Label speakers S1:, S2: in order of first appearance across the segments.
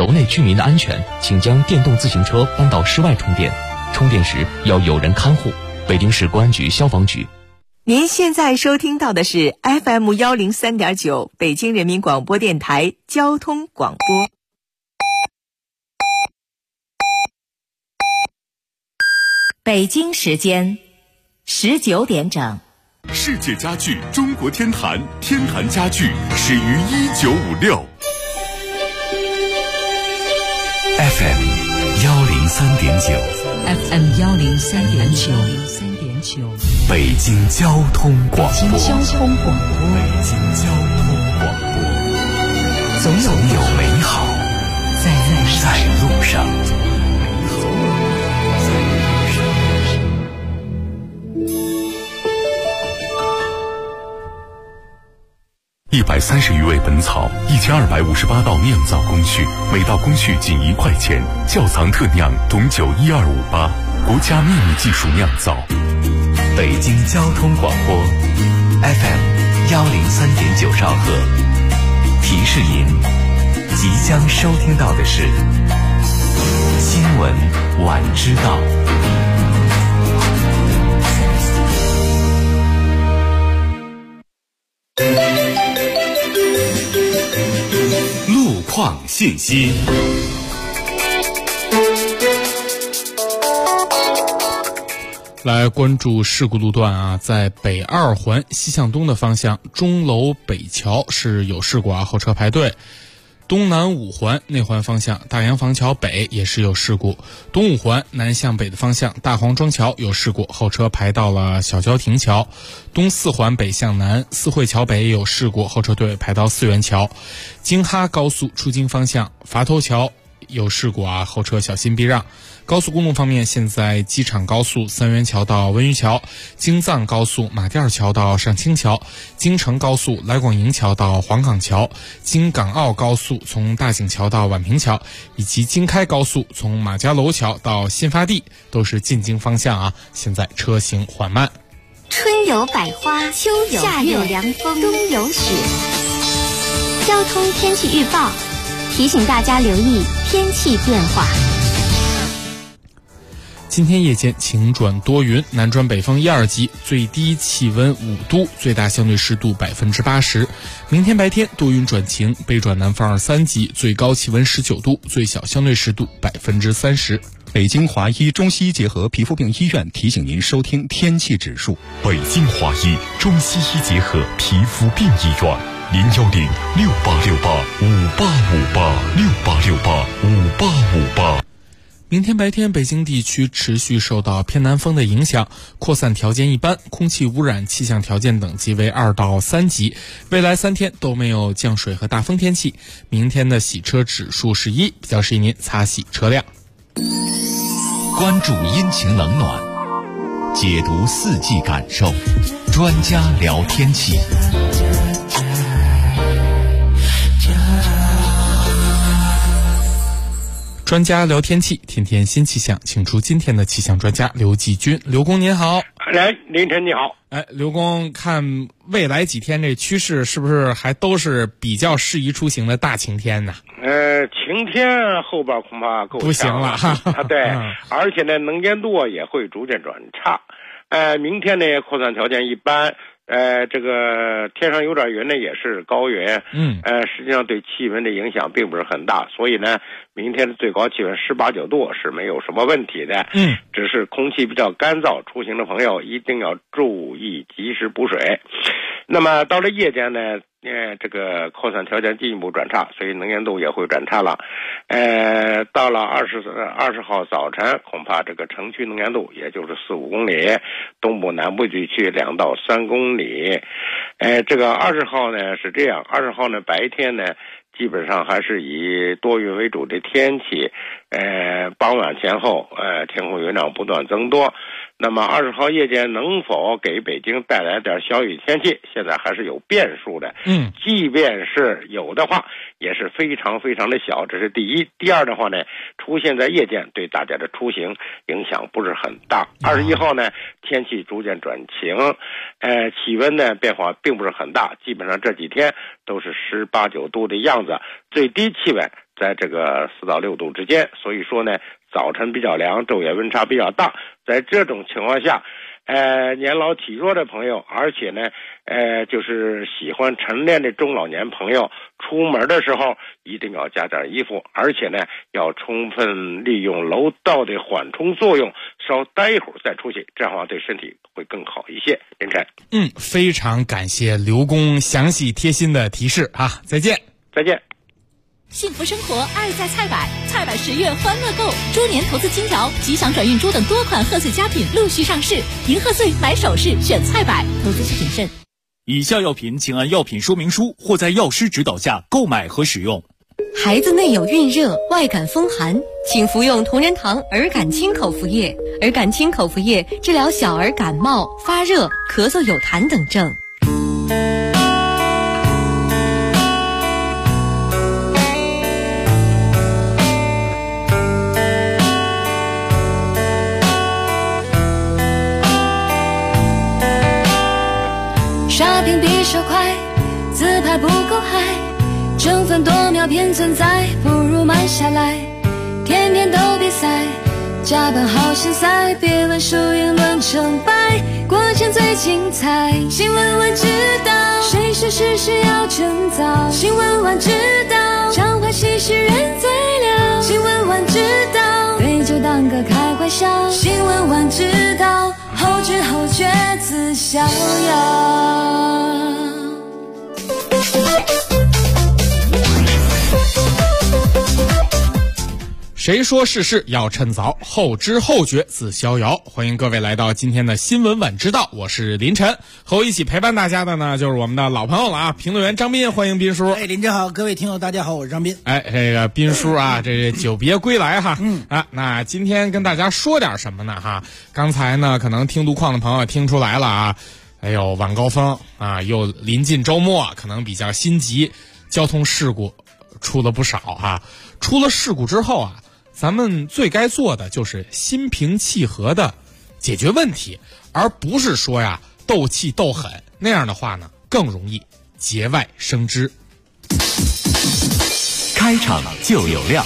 S1: 楼内居民的安全，请将电动自行车搬到室外充电，充电时要有人看护。北京市公安局消防局。
S2: 您现在收听到的是 FM103.9 北京人民广播电台交通广播。北京时间19点整。
S3: 世界家具中国天坛，天坛家具始于1956。
S4: FM 103.9
S5: FM 103.9
S4: 北京交通广播。
S5: 北京交通广播，
S4: 总有美好在路上。
S3: 130余味本草，1258道酿造工序，每道工序仅1块钱。窖藏特酿董酒12588，国家秘密技术酿造。
S4: 北京交通广播 FM 103.9兆赫，提示您即将收听到的是新闻晚知道。
S3: 路况信息。
S6: 来关注事故路段啊，在北二环西向东的方向，钟楼北桥是有事故啊，后车排队。东南五环内环方向，大洋房桥北也是有事故。东五环南向北的方向，大黄庄桥有事故，后车排到了小郊亭桥。东四环北向南，四惠桥北也有事故，后车队排到四元桥。京哈高速出京方向，垡头桥有事故啊，后车小心避让。高速公路方面，现在机场高速三元桥到温榆桥，京藏高速马甸桥到上清桥，京承高速来广营桥到黄岗桥，京港澳高速从大井桥到宛平桥，以及京开高速从马家楼桥到新发地，都是进京方向啊，现在车行缓慢。
S7: 春有百花，秋有夏有凉风，冬有雪。交通天气预报提醒大家留意天气变化。
S6: 今天夜间晴转多云，南转北风1、2级，最低气温5度，最大相对湿度80%。明天白天多云转晴，北转南风2、3级，最高气温19度，最小相对湿度30%。
S8: 北京华医中西医结合皮肤病医院提醒您收听天气指数。
S3: 北京华医中西医结合皮肤病医院，0106868585858，68685858。
S6: 明天白天，北京地区持续受到偏南风的影响，扩散条件一般，空气污染气象条件等级为2到3级。未来3天都没有降水和大风天气。明天的洗车指数是1，比较适宜您擦洗车辆。
S4: 关注阴晴冷暖，解读四季感受，专家聊天气。
S6: 专家聊天气，天天新气象，请出今天的气象专家刘继军。刘工您好。
S9: 凌晨你好。
S6: 刘工，看未来几天这趋势是不是还都是比较适宜出行的大晴天呢？
S9: 晴天后边恐怕够
S6: 不行了
S9: 啊，对，而且呢能见度也会逐渐转差。明天呢扩散条件一般。这个天上有点云呢，也是高云。实际上对气温的影响并不是很大，所以呢，明天的最高气温18、19度是没有什么问题的。只是空气比较干燥，出行的朋友一定要注意及时补水。那么到了夜间呢，这个扩散条件进一步转差，所以能见度也会转差了。到了20号早晨，恐怕这个城区能见度也就是4、5公里，东部南部地区2到3公里。这个20号呢是这样，20号呢白天呢基本上还是以多云为主的天气，傍晚前后天空云量不断增多。那么20号夜间能否给北京带来点小雨天气，现在还是有变数的。即便是有的话，也是非常非常的小，这是第一。第二的话呢，出现在夜间对大家的出行影响不是很大。21号呢，天气逐渐转晴，气温呢变化并不是很大，基本上这几天都是18、19度的样子，最低气温在这个4到6度之间，所以说呢，早晨比较凉，昼夜温差比较大。在这种情况下，年老体弱的朋友，而且呢，就是喜欢晨练的中老年朋友，出门的时候一定要加点衣服，而且呢，要充分利用楼道的缓冲作用，稍待一会儿再出去，这样的话对身体会更好一些。林晨，
S6: 非常感谢刘工详细贴心的提示啊！再见，
S9: 再见。
S10: 幸福生活，爱在菜百，菜百10月欢乐购，猪年投资金条、吉祥转运猪等多款贺岁佳品陆续上市，迎贺岁买首饰选菜百，投资需谨慎。
S11: 以下药品请按药品说明书或在药师指导下购买和使用。
S5: 孩子内有孕热、外感风寒，请服用同仁堂儿感清口服液。儿感清口服液治疗小儿感冒、发热、咳嗽有痰等症。
S12: 刷屏比手快，自拍不够嗨，争分夺秒偏存在，不如慢下来。天天都比赛，加班好心塞，别问输赢论成败，过程最精彩。新闻晚知道，谁说事事要趁早？新闻晚知道，常怀其实人最了。新闻晚知道，对就当个开怀笑。新闻晚知道，后知后觉自逍遥。
S6: 谁说事事要趁早，后知后觉自逍遥。欢迎各位来到今天的新闻晚知道，我是林晨，和我一起陪伴大家的呢就是我们的老朋友了啊，评论员张斌，欢迎斌叔。
S13: 林晨好，各位听友大家好，我是张斌。
S6: 这个斌叔啊，这久别归来哈。那今天跟大家说点什么呢哈？刚才呢可能听路况的朋友听出来了啊，晚高峰啊，又临近周末，可能比较心急，交通事故出了不少哈。出了事故之后啊，咱们最该做的就是心平气和的解决问题，而不是说呀斗气斗狠，那样的话呢更容易节外生枝。
S4: 开场就有料。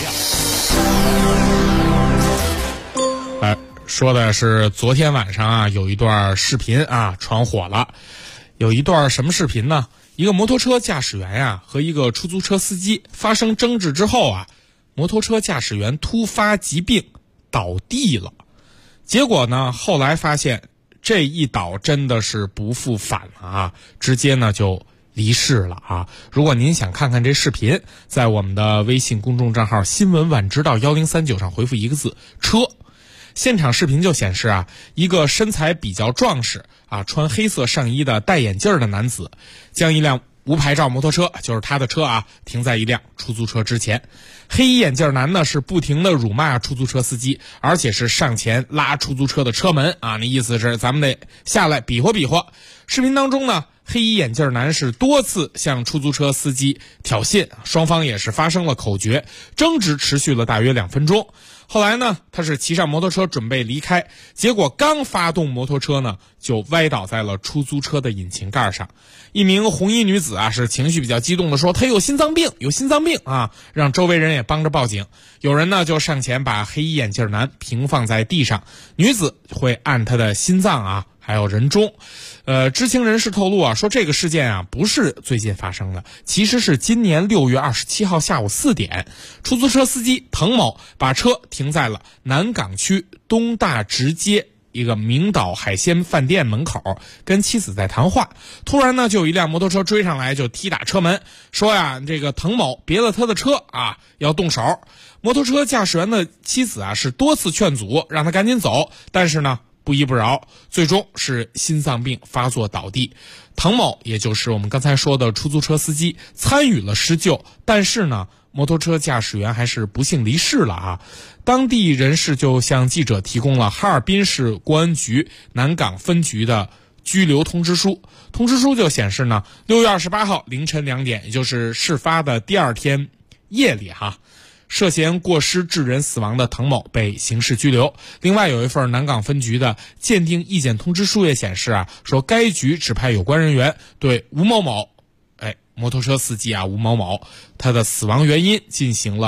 S6: 说的是昨天晚上啊，有一段视频啊传火了。有一段什么视频呢？一个摩托车驾驶员呀和一个出租车司机发生争执之后啊，摩托车驾驶员突发疾病倒地了。结果呢，后来发现这一倒真的是不复返了啊，直接呢就离世了啊。如果您想看看这视频，在我们的微信公众账号新闻晚知道1039上回复一个字车。现场视频就显示啊，一个身材比较壮实啊，穿黑色上衣的戴眼镜的男子，将一辆无牌照摩托车，就是他的车啊，停在一辆出租车之前。黑衣眼镜男呢是不停的辱骂出租车司机，而且是上前拉出租车的车门啊，那意思是咱们得下来比划比划。视频当中呢，黑衣眼镜男是多次向出租车司机挑衅，双方也是发生了口角，争执持续了大约2分钟。后来呢，他是骑上摩托车准备离开，结果刚发动摩托车呢，就歪倒在了出租车的引擎盖上。一名红衣女子啊，是情绪比较激动的说，她有心脏病啊，让周围人也帮着报警。有人呢就上前把黑衣眼镜男平放在地上，女子会按他的心脏啊还有人中。知情人士透露啊，说这个事件啊不是最近发生的，其实是今年6月27号下午4点，出租车司机滕某把车停在了南港区东大直街一个明岛海鲜饭店门口，跟妻子在谈话。突然呢，就有一辆摩托车追上来，就踢打车门，说呀，这个滕某别了他的车啊，要动手。摩托车驾驶员的妻子啊是多次劝阻，让他赶紧走，但是呢不依不饶，最终是心脏病发作倒地。滕某也就是我们刚才说的出租车司机参与了施救，但是呢摩托车驾驶员还是不幸离世了啊。当地人士就向记者提供了哈尔滨市公安局南港分局的拘留通知书。通知书就显示呢，6月28号凌晨2点，也就是事发的第二天夜里涉嫌过失致人死亡的滕某被刑事拘留。另外有一份南港分局的鉴定意见通知书也显示啊，说该局指派有关人员对吴某某摩托车司机啊吴某某他的死亡原因进行了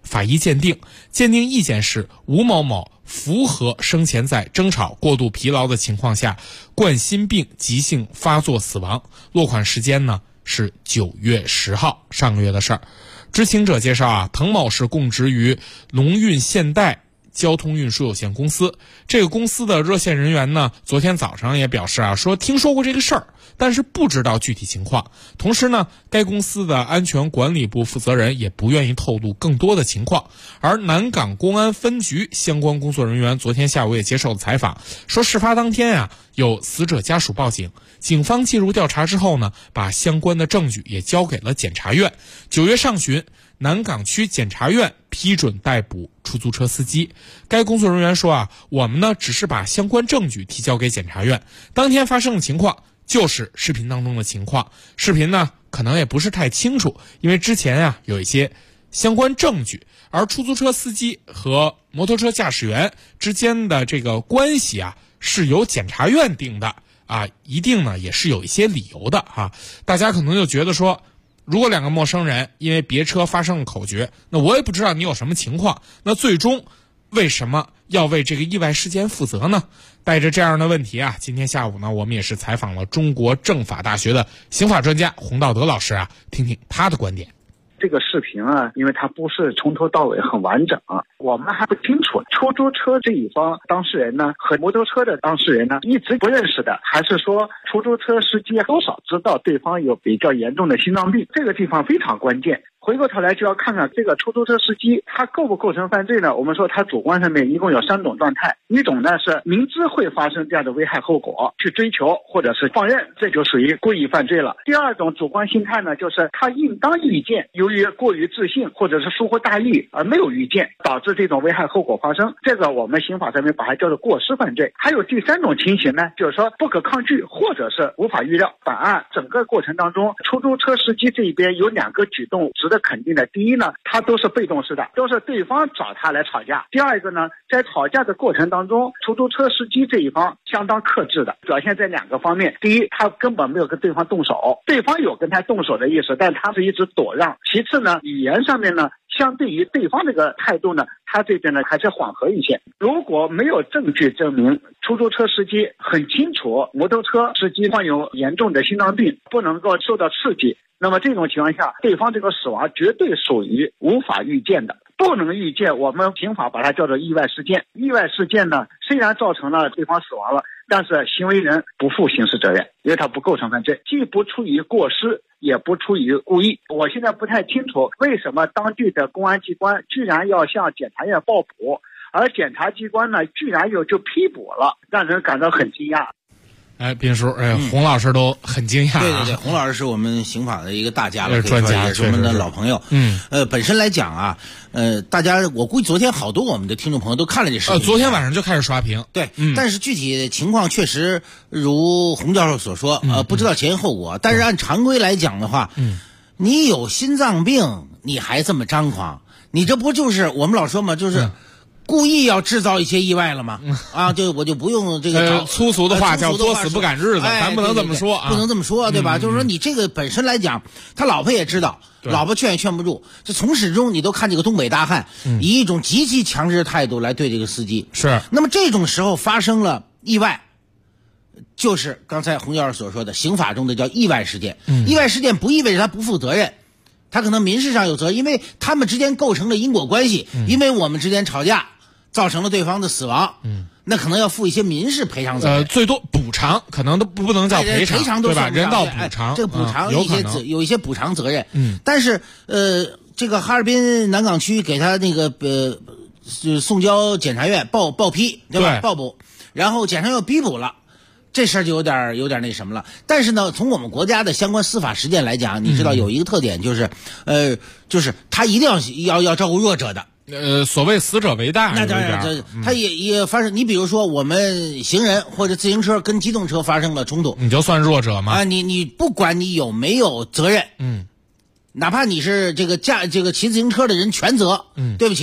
S6: 法医鉴定，鉴定意见是吴某某符合生前在争吵、过度疲劳的情况下冠心病急性发作死亡，落款时间呢是9月10号，上个月的事儿。知情者介绍啊，滕某是供职于龙运现代交通运输有限公司，这个公司的热线人员呢，昨天早上也表示啊，说听说过这个事儿，但是不知道具体情况。同时呢，该公司的安全管理部负责人也不愿意透露更多的情况。而南港公安分局相关工作人员昨天下午也接受了采访，说事发当天啊，有死者家属报警，警方介入调查之后呢，把相关的证据也交给了检察院。9月上旬，南港区检察院批准逮捕出租车司机。该工作人员说啊，我们呢只是把相关证据提交给检察院，当天发生的情况就是视频当中的情况，视频呢可能也不是太清楚，因为之前啊有一些相关证据，而出租车司机和摩托车驾驶员之间的这个关系啊是由检察院定的啊，一定呢也是有一些理由的啊。大家可能就觉得说，如果两个陌生人因为别车发生了口角，那我也不知道你有什么情况，那最终为什么要为这个意外事件负责呢？带着这样的问题啊，今天下午呢，我们也是采访了中国政法大学的刑法专家洪道德老师啊，听听他的观点。
S14: 这个视频啊，因为它不是从头到尾很完整啊，我们还不清楚出租车这一方当事人呢和摩托车的当事人呢一直不认识的，还是说出租车司机多少知道对方有比较严重的心脏病，这个地方非常关键。回过头来就要看看这个出租车司机他构不构成犯罪呢？我们说他主观上面一共有3种状态，一种呢是明知会发生这样的危害后果去追求或者是放任，这就属于故意犯罪了。第二种主观心态呢，就是他应当预见，由于过于自信或者是疏忽大意而没有预见，导致这种危害后果发生，这个我们刑法上面把它叫做过失犯罪。还有第3种情形呢，就是说不可抗拒或者是无法预料。本案整个过程当中，出租车司机这一边有2个举动值得肯定的。第一呢，他都是被动式的，都是对方找他来吵架。第二个呢，在吵架的过程当中，出租车司机这一方相当克制的，表现在2个方面。第一，他根本没有跟对方动手，对方有跟他动手的意思，但他是一直躲让。其次呢，语言上面呢，相对于对方这个态度呢，他这边呢还是缓和一些。如果没有证据证明出租车司机很清楚摩托车司机患有严重的心脏病，不能够受到刺激，那么这种情况下，对方这个死亡绝对属于无法预见的。不能预见，我们刑法把它叫做意外事件。意外事件呢，虽然造成了对方死亡了，但是行为人不负刑事责任，因为他不构成犯罪，既不出于过失，也不出于故意。我现在不太清楚为什么当地的公安机关居然要向检察院报捕，而检察机关呢居然又就批捕了，让人感到很惊讶。
S6: 斌叔，洪老师都很惊讶。
S15: 对对对，洪老师是我们刑法的一个大家了，
S6: 专家，
S15: 也是我们的老朋友。本身来讲啊，大家我估计昨天好多我们的听众朋友都看了这视频。
S6: 昨天晚上就开始刷屏。
S15: 对，但是具体情况确实如洪教授所说，不知道前因后果。但是按常规来讲的话，你有心脏病，你还这么张狂，你这不就是我们老说嘛，就是故意要制造一些意外了吗？啊，我就不用这个
S6: 粗俗的话叫作死不赶日子，咱不能这么说啊，
S15: 不能这么说，对吧？就是说你这个本身来讲，他老婆也知道，老婆劝也劝不住，这从始终你都看这个东北大汉以一种极其强势的态度来对这个司机。
S6: 是，
S15: 那么这种时候发生了意外，就是刚才洪教授所说的刑法中的叫意外事件。意外事件不意味着他不负责任。他可能民事上有责任，因为他们之间构成了因果关系，因为我们之间吵架造成了对方的死亡，那可能要负一些民事赔偿责任，
S6: 最多补偿，可能都不能叫赔偿，对吧？人道补偿，
S15: 这个补偿有一些补偿责任。但是这个哈尔滨南港区给他那个送交检察院报批，对吧？报捕，然后检察院逼捕了。这事儿就有点那什么了。但是呢，从我们国家的相关司法实践来讲，你知道有一个特点就是，就是他一定要照顾弱者的。
S6: 所谓死者为大，
S15: 那当然，他也发生。你比如说，我们行人或者自行车跟机动车发生了冲突，
S6: 你就算弱者吗？
S15: 啊，你不管你有没有责任，哪怕你是这个骑自行车的人全责，对不起。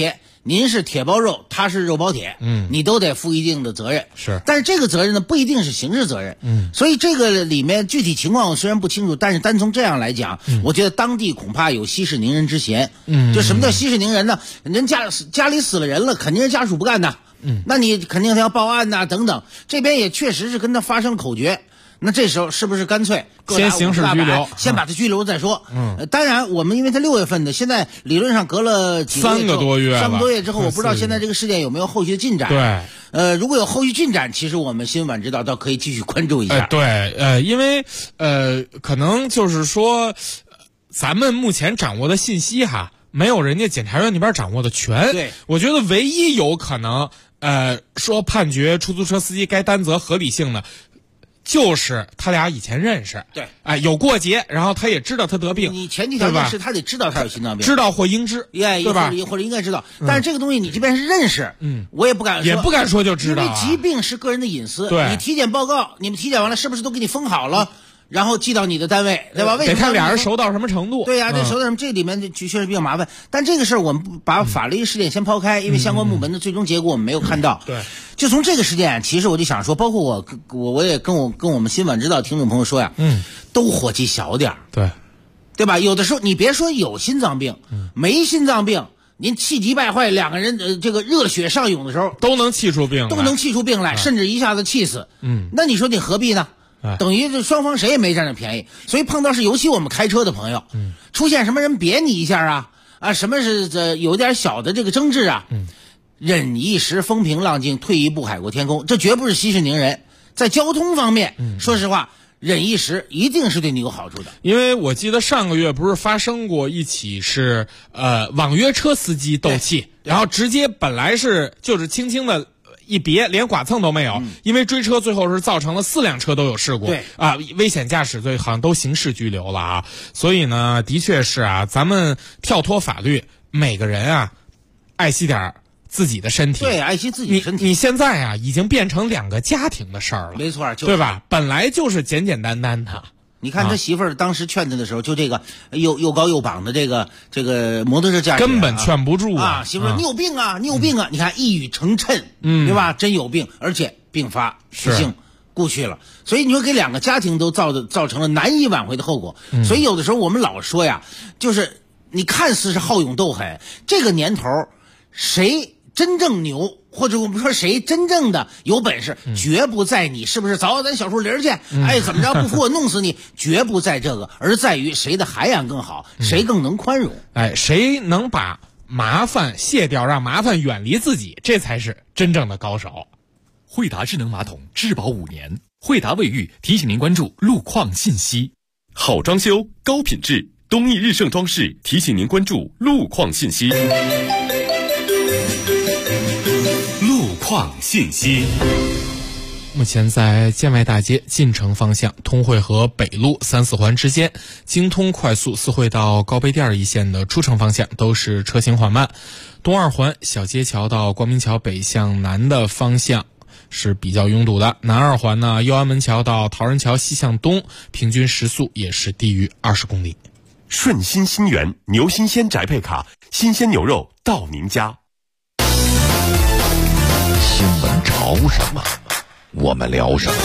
S15: 您是铁包肉，他是肉包铁，你都得负一定的责任。
S6: 是，
S15: 但是这个责任呢，不一定是刑事责任。所以这个里面具体情况我虽然不清楚，但是单从这样来讲，我觉得当地恐怕有息事宁人之嫌。就什么叫息事宁人呢？人家里死了人了，肯定是家属不干的。那你肯定要报案呐，等等。这边也确实是跟他发生口角。那这时候是不是干脆
S6: 先刑事拘留，
S15: 先把他拘留再说？当然我们因为他6月份的，现在理论上隔了
S6: 3个多月
S15: 之后，我不知道现在这个事件有没有后续的进展。
S6: 对，
S15: 如果有后续进展，其实我们新闻晚知道倒可以继续关注一下。
S6: 对，因为可能就是说，咱们目前掌握的信息哈，没有人家检察院那边掌握的全。
S15: 对，
S6: 我觉得唯一有可能说判决出租车司机该担责合理性的。就是他俩以前认识，
S15: 对，
S6: 有过节，然后他也知道他得病，
S15: 你前提条件是他得知道他有心脏病，
S6: 知道或应知，对吧？
S15: 或者应该知道，但是这个东西你即便是认识，我也不敢说
S6: 就知道，
S15: 因为疾病是个人的隐私，
S6: 对，
S15: 你体检报告，你们体检完了是不是都给你封好了？然后寄到你的单位，对吧？为什么
S6: 得看俩人熟到什么程度？
S15: 对呀，这熟到什么？这里面确实比较麻烦。但这个事儿我们把法律事件先抛开，因为相关部门的最终结果我们没有看到。
S6: 对，
S15: 就从这个事件，其实我就想说，包括我也跟我们新晚知道听众朋友说呀，都火气小点儿，对吧？有的时候你别说有心脏病，没心脏病，您气急败坏，两个人这个热血上涌的时候，
S6: 都能气出病来，
S15: 甚至一下子气死。那你说你何必呢？等于这双方谁也没占着便宜，所以碰到是尤其我们开车的朋友，出现什么人别你一下什么是有点小的这个争执啊，忍一时风平浪静，退一步海阔天空，这绝不是息事宁人。在交通方面，说实话，忍一时一定是对你有好处的。
S6: 因为我记得上个月不是发生过一起是网约车司机斗气，然后直接本来就是轻轻的一别，连剐蹭都没有，因为追车最后是造成了4辆车都有事故，
S15: 对
S6: 危险驾驶罪好像都刑事拘留了啊。所以呢，的确是咱们跳脱法律，每个人爱惜点自己的身体，
S15: 对，爱惜自己的身体。
S6: 你现在已经变成2个家庭的事儿了，
S15: 没错，
S6: 对吧？本来就是简简单单的。
S15: 你看他媳妇儿当时劝他的时候，就这个又高又膀的这个摩托车驾驶员
S6: 根本劝不住
S15: 媳妇儿，你有病啊，你有病啊！你看一语成谶，对吧？真有病，而且并发不幸故去了。所以你说给2个家庭都造成了难以挽回的后果。所以有的时候我们老说呀，就是你看似是好勇斗狠，这个年头谁真正牛？或者我们说谁真正的有本事，绝不在你是不是走咱小树林去，怎么着不服我弄死你，绝不在这个，而在于谁的涵养更好，谁更能宽容，
S6: 谁能把麻烦卸掉，让麻烦远离自己，这才是真正的高手。
S11: 惠达智能马桶质保5年，惠达卫浴提醒您关注路况信息。
S16: 好装修高品质，东义日盛装饰提醒您关注路况信息。况信息。
S6: 目前在建外大街进城方向通惠河北路3、4环之间，京通快速4惠到高碑店一线的出城方向都是车行缓慢。东2环小街桥到光明桥北向南的方向是比较拥堵的。南2环呢，右安门桥到陶人桥西向东，平均时速也是低于20公里。
S16: 顺心新源牛新鲜宅配卡，新鲜牛肉到您家。
S17: 新闻潮什么，我们聊什么。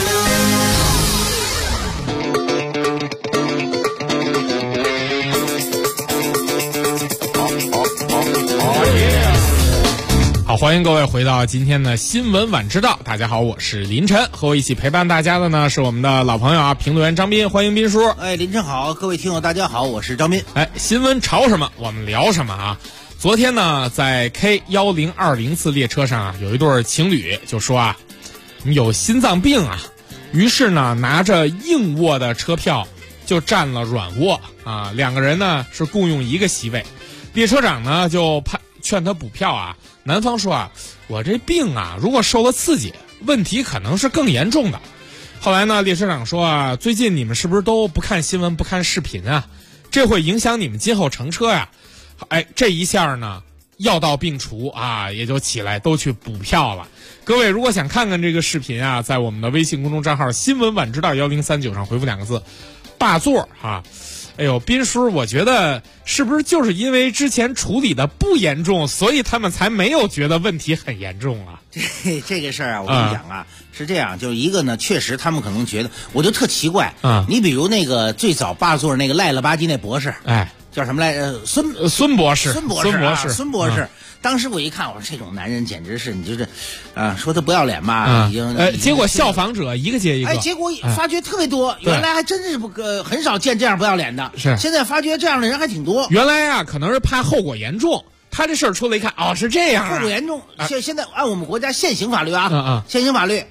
S6: 好，欢迎各位回到今天的新闻晚知道。大家好，我是林晨，和我一起陪伴大家的呢是我们的老朋友评论员张斌，欢迎斌叔。
S15: 林晨好，各位听友大家好，我是张斌。
S6: 新闻潮什么，我们聊什么昨天呢，在 K1020次列车上有一对情侣就说你有心脏病于是呢拿着硬卧的车票就占了软卧2个人呢是共用1个席位。列车长呢就劝他补票男方说我这病如果受了刺激，问题可能是更严重的。后来呢，列车长说最近你们是不是都不看新闻不看视频这会影响你们今后乘车这一下呢药到病除也就起来都去补票了。各位如果想看看这个视频在我们的微信公众账号新闻晚知道1039上回复2个字霸座哎呦，斌叔，我觉得是不是就是因为之前处理的不严重，所以他们才没有觉得问题很严重啊？
S15: 这个事儿啊，我跟你讲啊，是这样，就是一个呢，确实他们可能觉得，我就特奇怪啊。你比如那个最早霸座那个赖了吧唧那博士，
S6: 哎，
S15: 叫什么来着？
S6: 孙博士。
S15: 孙博士。当时我一看，我说这种男人简直是，你就是，说他不要脸嘛，已经。
S6: 结果效仿者一个接一个。
S15: 结果发觉特别多，原来还真是很少见这样不要脸的。
S6: 是。
S15: 现在发觉这样的人还挺多。
S6: 原来啊，可能是怕后果严重。他这事儿出来一看，是这样。
S15: 后果严重，现在按我们国家现行法律现行法律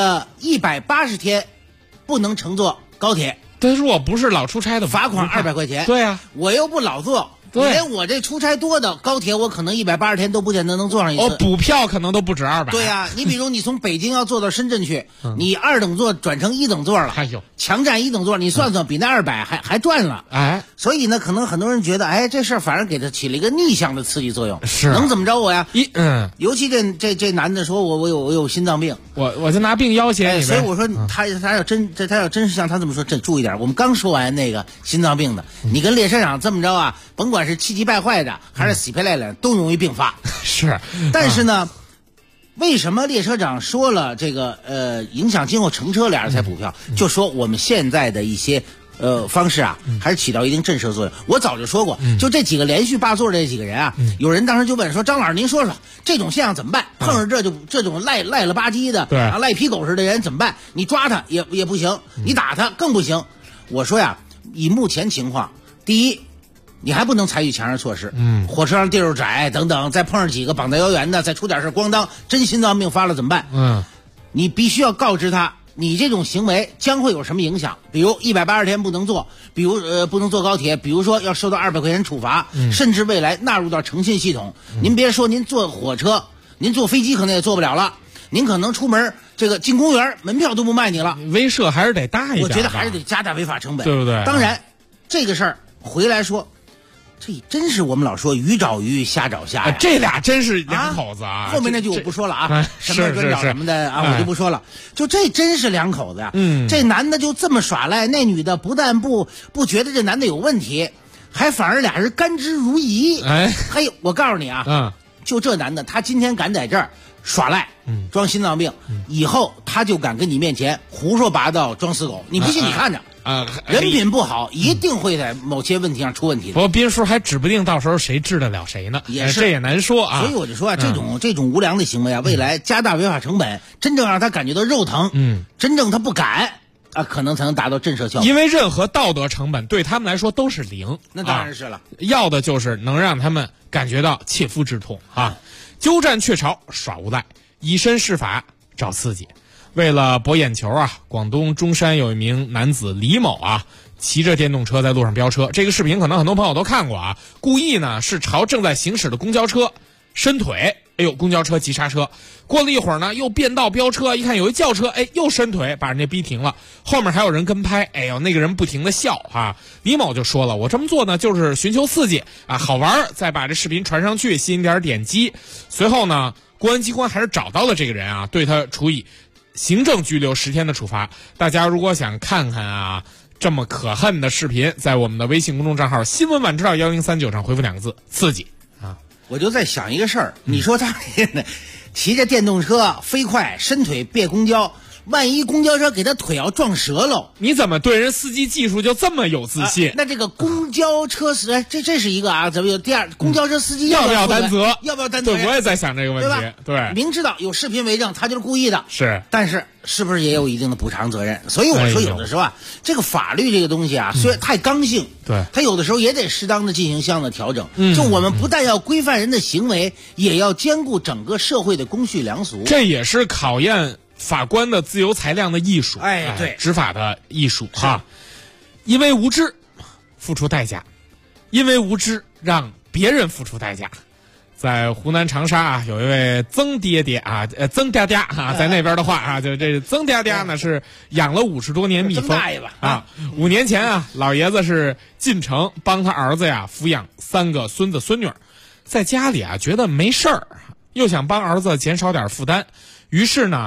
S15: ，180天不能乘坐高铁。
S6: 但是我不是老出差的，
S15: 罚款200块钱。
S6: 对啊，
S15: 我又不老坐。连我这出差多的高铁，我可能180天都不见得能坐上一次。
S6: 补票可能都不止200。
S15: 对呀，你比如你从北京要坐到深圳去，你2等座转成1等座了，强占1等座，你算算比那200还赚了。
S6: 哎，
S15: 所以呢，可能很多人觉得，这事儿反而给他起了一个逆向的刺激作用。
S6: 是，
S15: 能怎么着我呀？尤其这男的说我有心脏病，
S6: 我就拿病要挟你呗。
S15: 所以我说他要真是像他这么说，注意点。我们刚说完那个心脏病的，你跟列车长这么着啊，甭管是气急败坏的还是死皮赖脸，都容易并发。
S6: 是，
S15: 但是呢，为什么列车长说了这个影响今后乘车俩人才补票？就说我们现在的一些方式啊，还是起到一定震慑作用。我早就说过，就这几个连续霸座这几个人啊，有人当时就问说：“张老师，您说说这种现象怎么办？碰上这种赖了吧唧的，赖皮狗似的人怎么办？你抓他也不行，你打他更不行。”我说呀，以目前情况，第一，你还不能采取强制措施，火车上地儿窄等等，再碰上几个膀大腰圆的，再出点事，咣当真心脏病发了怎么办？你必须要告知他，你这种行为将会有什么影响，比如180天不能坐，比如不能坐高铁，比如说要受到200块钱处罚，甚至未来纳入到诚信系统。您别说您坐火车，您坐飞机可能也坐不了了，您可能出门这个进公园门票都不卖你了。
S6: 威慑还是得大一点，
S15: 我觉得还是得加大违法成本，
S6: 对不对？
S15: 当然这个事儿回来说，这真是我们老说鱼找鱼虾找虾呀，
S6: 这俩真是两口子啊。
S15: 后面那句我不说了啊，什么专找什么的啊，我就不说了。就这真是两口子呀。这男的就这么耍赖，那女的不但不觉得这男的有问题，还反而俩人甘之如饴。还有我告诉你啊，就这男的，他今天敢在这儿耍赖，装心脏病，以后他就敢跟你面前胡说八道装死狗。你不信你看着。人品不好，一定会在某些问题上出问题的。
S6: 不过斌叔还指不定到时候谁治得了谁呢，
S15: 也是
S6: 这也难说啊。
S15: 所以我就说啊，这种无良的行为啊，未来加大违法成本，真正让他感觉到肉疼，真正他不敢啊，可能才能达到震慑效果。
S6: 因为任何道德成本对他们来说都是零，
S15: 那当然是了。
S6: 要的就是能让他们感觉到切肤之痛啊！鸠占鹊巢耍无赖，以身试法找刺激。为了博眼球啊，广东中山有一名男子李某啊，骑着电动车在路上飙车。这个视频可能很多朋友都看过啊，故意呢是朝正在行驶的公交车伸腿，公交车急刹车。过了一会儿呢，又变道飙车，一看有一轿车，又伸腿把人家逼停了。后面还有人跟拍，那个人不停的笑啊。李某就说了，我这么做呢就是寻求刺激啊，好玩，再把这视频传上去，吸引点点击。随后呢，公安机关还是找到了这个人啊，对他处以行政拘留10天的处罚。大家如果想看看啊这么可恨的视频，在我们的微信公众账号新闻晚知道1039上回复2个字刺激啊。
S15: 我就在想一个事儿，你说他骑着电动车飞快伸腿别公交，万一公交车给他腿要撞折了，
S6: 你怎么对人司机技术就这么有自信？
S15: 那这个公交车这是一个啊，怎么有第二？公交车司机
S6: 要不要担责？
S15: 要不要担责？
S6: 对，我也在想这个问题。对，
S15: 明知道有视频为证，他就是故意的。
S6: 是，
S15: 但是是不是也有一定的补偿责任？所以我说，有的时候啊，这个法律这个东西啊，虽然太刚性，
S6: 对，
S15: 它有的时候也得适当的进行相应的调整。就我们不但要规范人的行为，也要兼顾整个社会的公序良俗。
S6: 这也是考验法官的自由裁量的艺术，
S15: 对，
S6: 执法的艺术哈。因为无知付出代价，因为无知让别人付出代价。在湖南长沙啊，有一位曾爹爹啊，曾嗲嗲啊，在那边的话啊，就这曾嗲嗲呢是养了50多年蜜蜂啊。5年前啊，老爷子是进城帮他儿子呀抚养3个孙子孙女，在家里啊觉得没事儿，又想帮儿子减少点负担，于是呢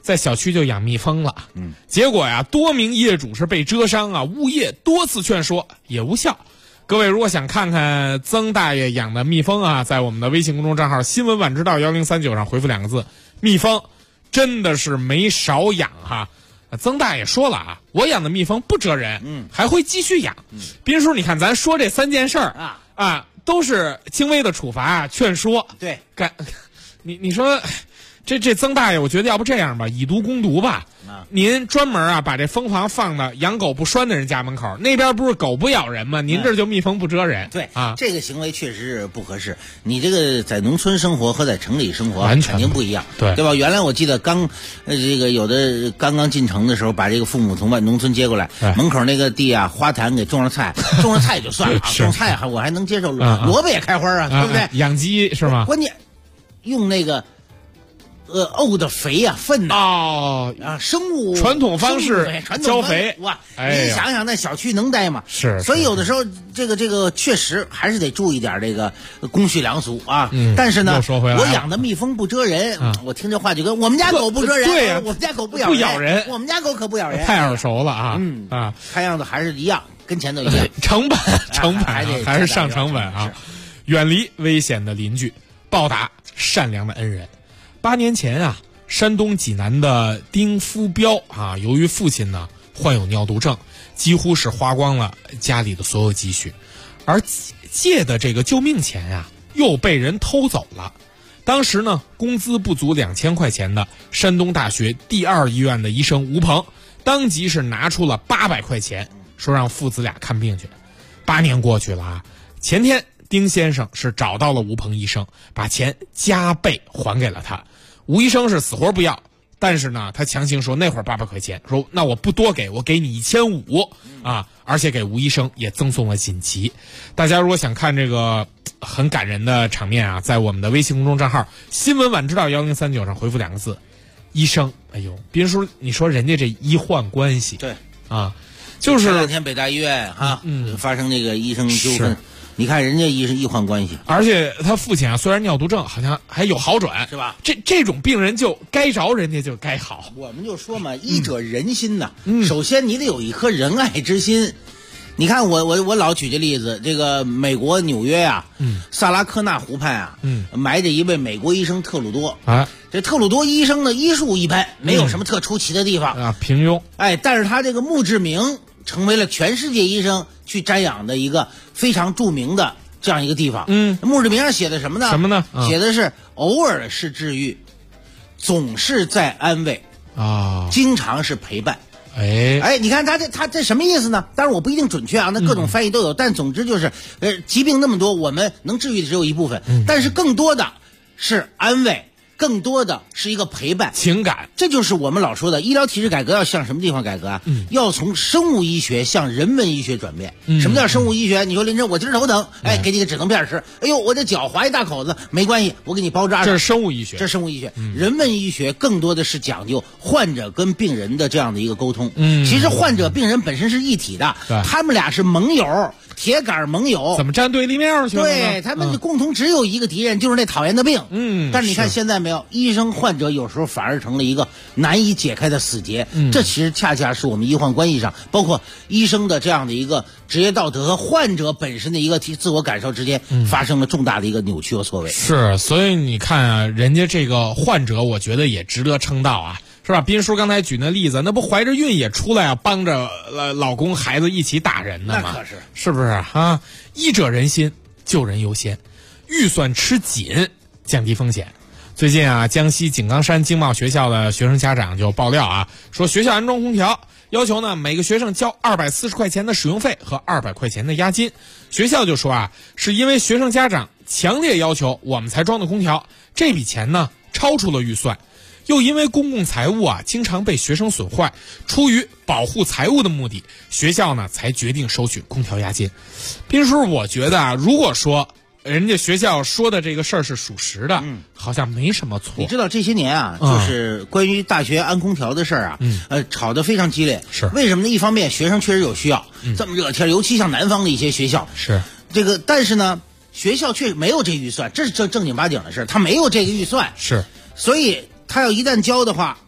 S6: 在小区就养蜜蜂了。结果呀，多名业主是被蛰伤啊，物业多次劝说也无效。各位如果想看看曾大爷养的蜜蜂啊，在我们的微信公众账号新闻晚知道1039上回复2个字蜜蜂，真的是没少养哈。曾大爷说了啊，我养的蜜蜂不蛰人，还会继续养。斌叔，你看咱说这3件事儿啊，都是轻微的处罚劝说。
S15: 对，
S6: 你说这曾大爷，我觉得要不这样吧，以毒攻毒吧。您专门把这蜂房放到养狗不拴的人家门口，那边不是狗不咬人吗？您这就蜜蜂不蛰人。
S15: 对这个行为确实是不合适。你这个在农村生活和在城里生活肯定不一样，对吧？原来我记得有的刚刚进城的时候，把这个父母从农村接过来，门口那个地花坛给种上菜，种上菜也就算了，种菜我还能接受，萝卜也开花对不对？
S6: 养鸡是吗？
S15: 关键用那个。沤的肥粪生物
S6: 传统方式浇肥
S15: 哇！你想想那小区能待吗？
S6: 是，
S15: 所以有的时候这个确实还是得注意点这个公序良俗啊。但是呢，我养的蜜蜂不蛰人，我听这话就跟我们家狗不蛰人，
S6: 对呀，
S15: 我们家狗不咬
S6: 人，
S15: 我们家狗可不咬人，
S6: 太耳熟了
S15: 看样子还是一样，跟前头一样，
S6: 成本还是上成本啊！远离危险的邻居，报答善良的恩人。8年前山东济南的丁夫彪由于父亲呢患有尿毒症，几乎是花光了家里的所有积蓄，而借的这个救命钱又被人偷走了。当时呢，工资不足2000块钱的山东大学第2医院的医生吴鹏，当即是拿出了800块钱，说让父子俩看病去。8年过去了前天丁先生是找到了吴鹏医生，把钱加倍还给了他。吴医生是死活不要，但是呢，他强行说那会儿800块钱，说那我不多给，我给你1500而且给吴医生也赠送了锦旗。大家如果想看这个很感人的场面在我们的微信公众账号新闻晚知道1039上回复2个字医生。哎呦，斌叔，你说人家这医患关系，
S15: 对
S6: 就是
S15: 前2天北大医院发生这个医生纠纷。你看人家医患关系，
S6: 而且他父亲虽然尿毒症好像还有好转，
S15: 是吧？
S6: 这种病人就该着人家就该好。
S15: 我们就说嘛，医者仁心呐。首先你得有一颗仁爱之心。你看我老举这例子，这个美国纽约萨拉科纳湖畔埋着一位美国医生特鲁多这特鲁多医生的医术一般，没有什么特出奇的地方
S6: 平庸。
S15: 但是他这个墓志铭成为了全世界医生去瞻仰的一个非常著名的这样一个地方。墓志铭上写的什么呢？写的是偶尔是治愈，总是在安慰经常是陪伴。你看他这什么意思呢？当然我不一定准确那各种翻译都有，但总之就是疾病那么多，我们能治愈的只有一部分，但是更多的是安慰，更多的是一个陪伴
S6: 情感。
S15: 这就是我们老说的医疗体制改革要向什么地方改革要从生物医学向人文医学转变。什么叫生物医学？你说林晨，我今儿头疼，给你个止疼片吃。哎呦，我这脚划一大口子，没关系，我给你包扎上。
S6: 这是生物医学，
S15: 这是生物医学。人文医学更多的是讲究患者跟病人的这样的一个沟通。其实患者病人本身是一体的，他们俩是盟友。铁杆盟友
S6: 怎么站对立面去了呢？
S15: 对，他们共同只有一个敌人，就是那讨厌的病。但是你看现在没有，医生患者有时候反而成了一个难以解开的死结。这其实恰恰是我们医患关系上，包括医生的这样的一个职业道德和患者本身的一个自我感受之间发生了重大的一个扭曲和错位。
S6: 是，所以你看人家这个患者，我觉得也值得称道是吧？斌叔刚才举那例子，那不怀着孕也出来帮着老公孩子一起打人呢吗？
S15: 那可是，
S6: 是不是医者仁心，救人优先，预算吃紧，降低风险。最近江西井冈山经贸学校的学生家长就爆料说学校安装空调，要求呢每个学生交240块钱的使用费和200块钱的押金。学校就说是因为学生家长强烈要求我们才装的空调，这笔钱呢超出了预算。又因为公共财物经常被学生损坏，出于保护财物的目的，学校呢才决定收取空调押金。斌叔，我觉得如果说人家学校说的这个事儿是属实的，好像没什么错。
S15: 你知道这些年就是关于大学安空调的事儿吵得非常激烈。
S6: 是
S15: 为什么呢？一方面学生确实有需要，这么热天，尤其像南方的一些学校
S6: 是
S15: 这个，但是呢学校却没有这预算，这是正经八经的事，他没有这个预算。
S6: 是，
S15: 所以他要一旦交的话，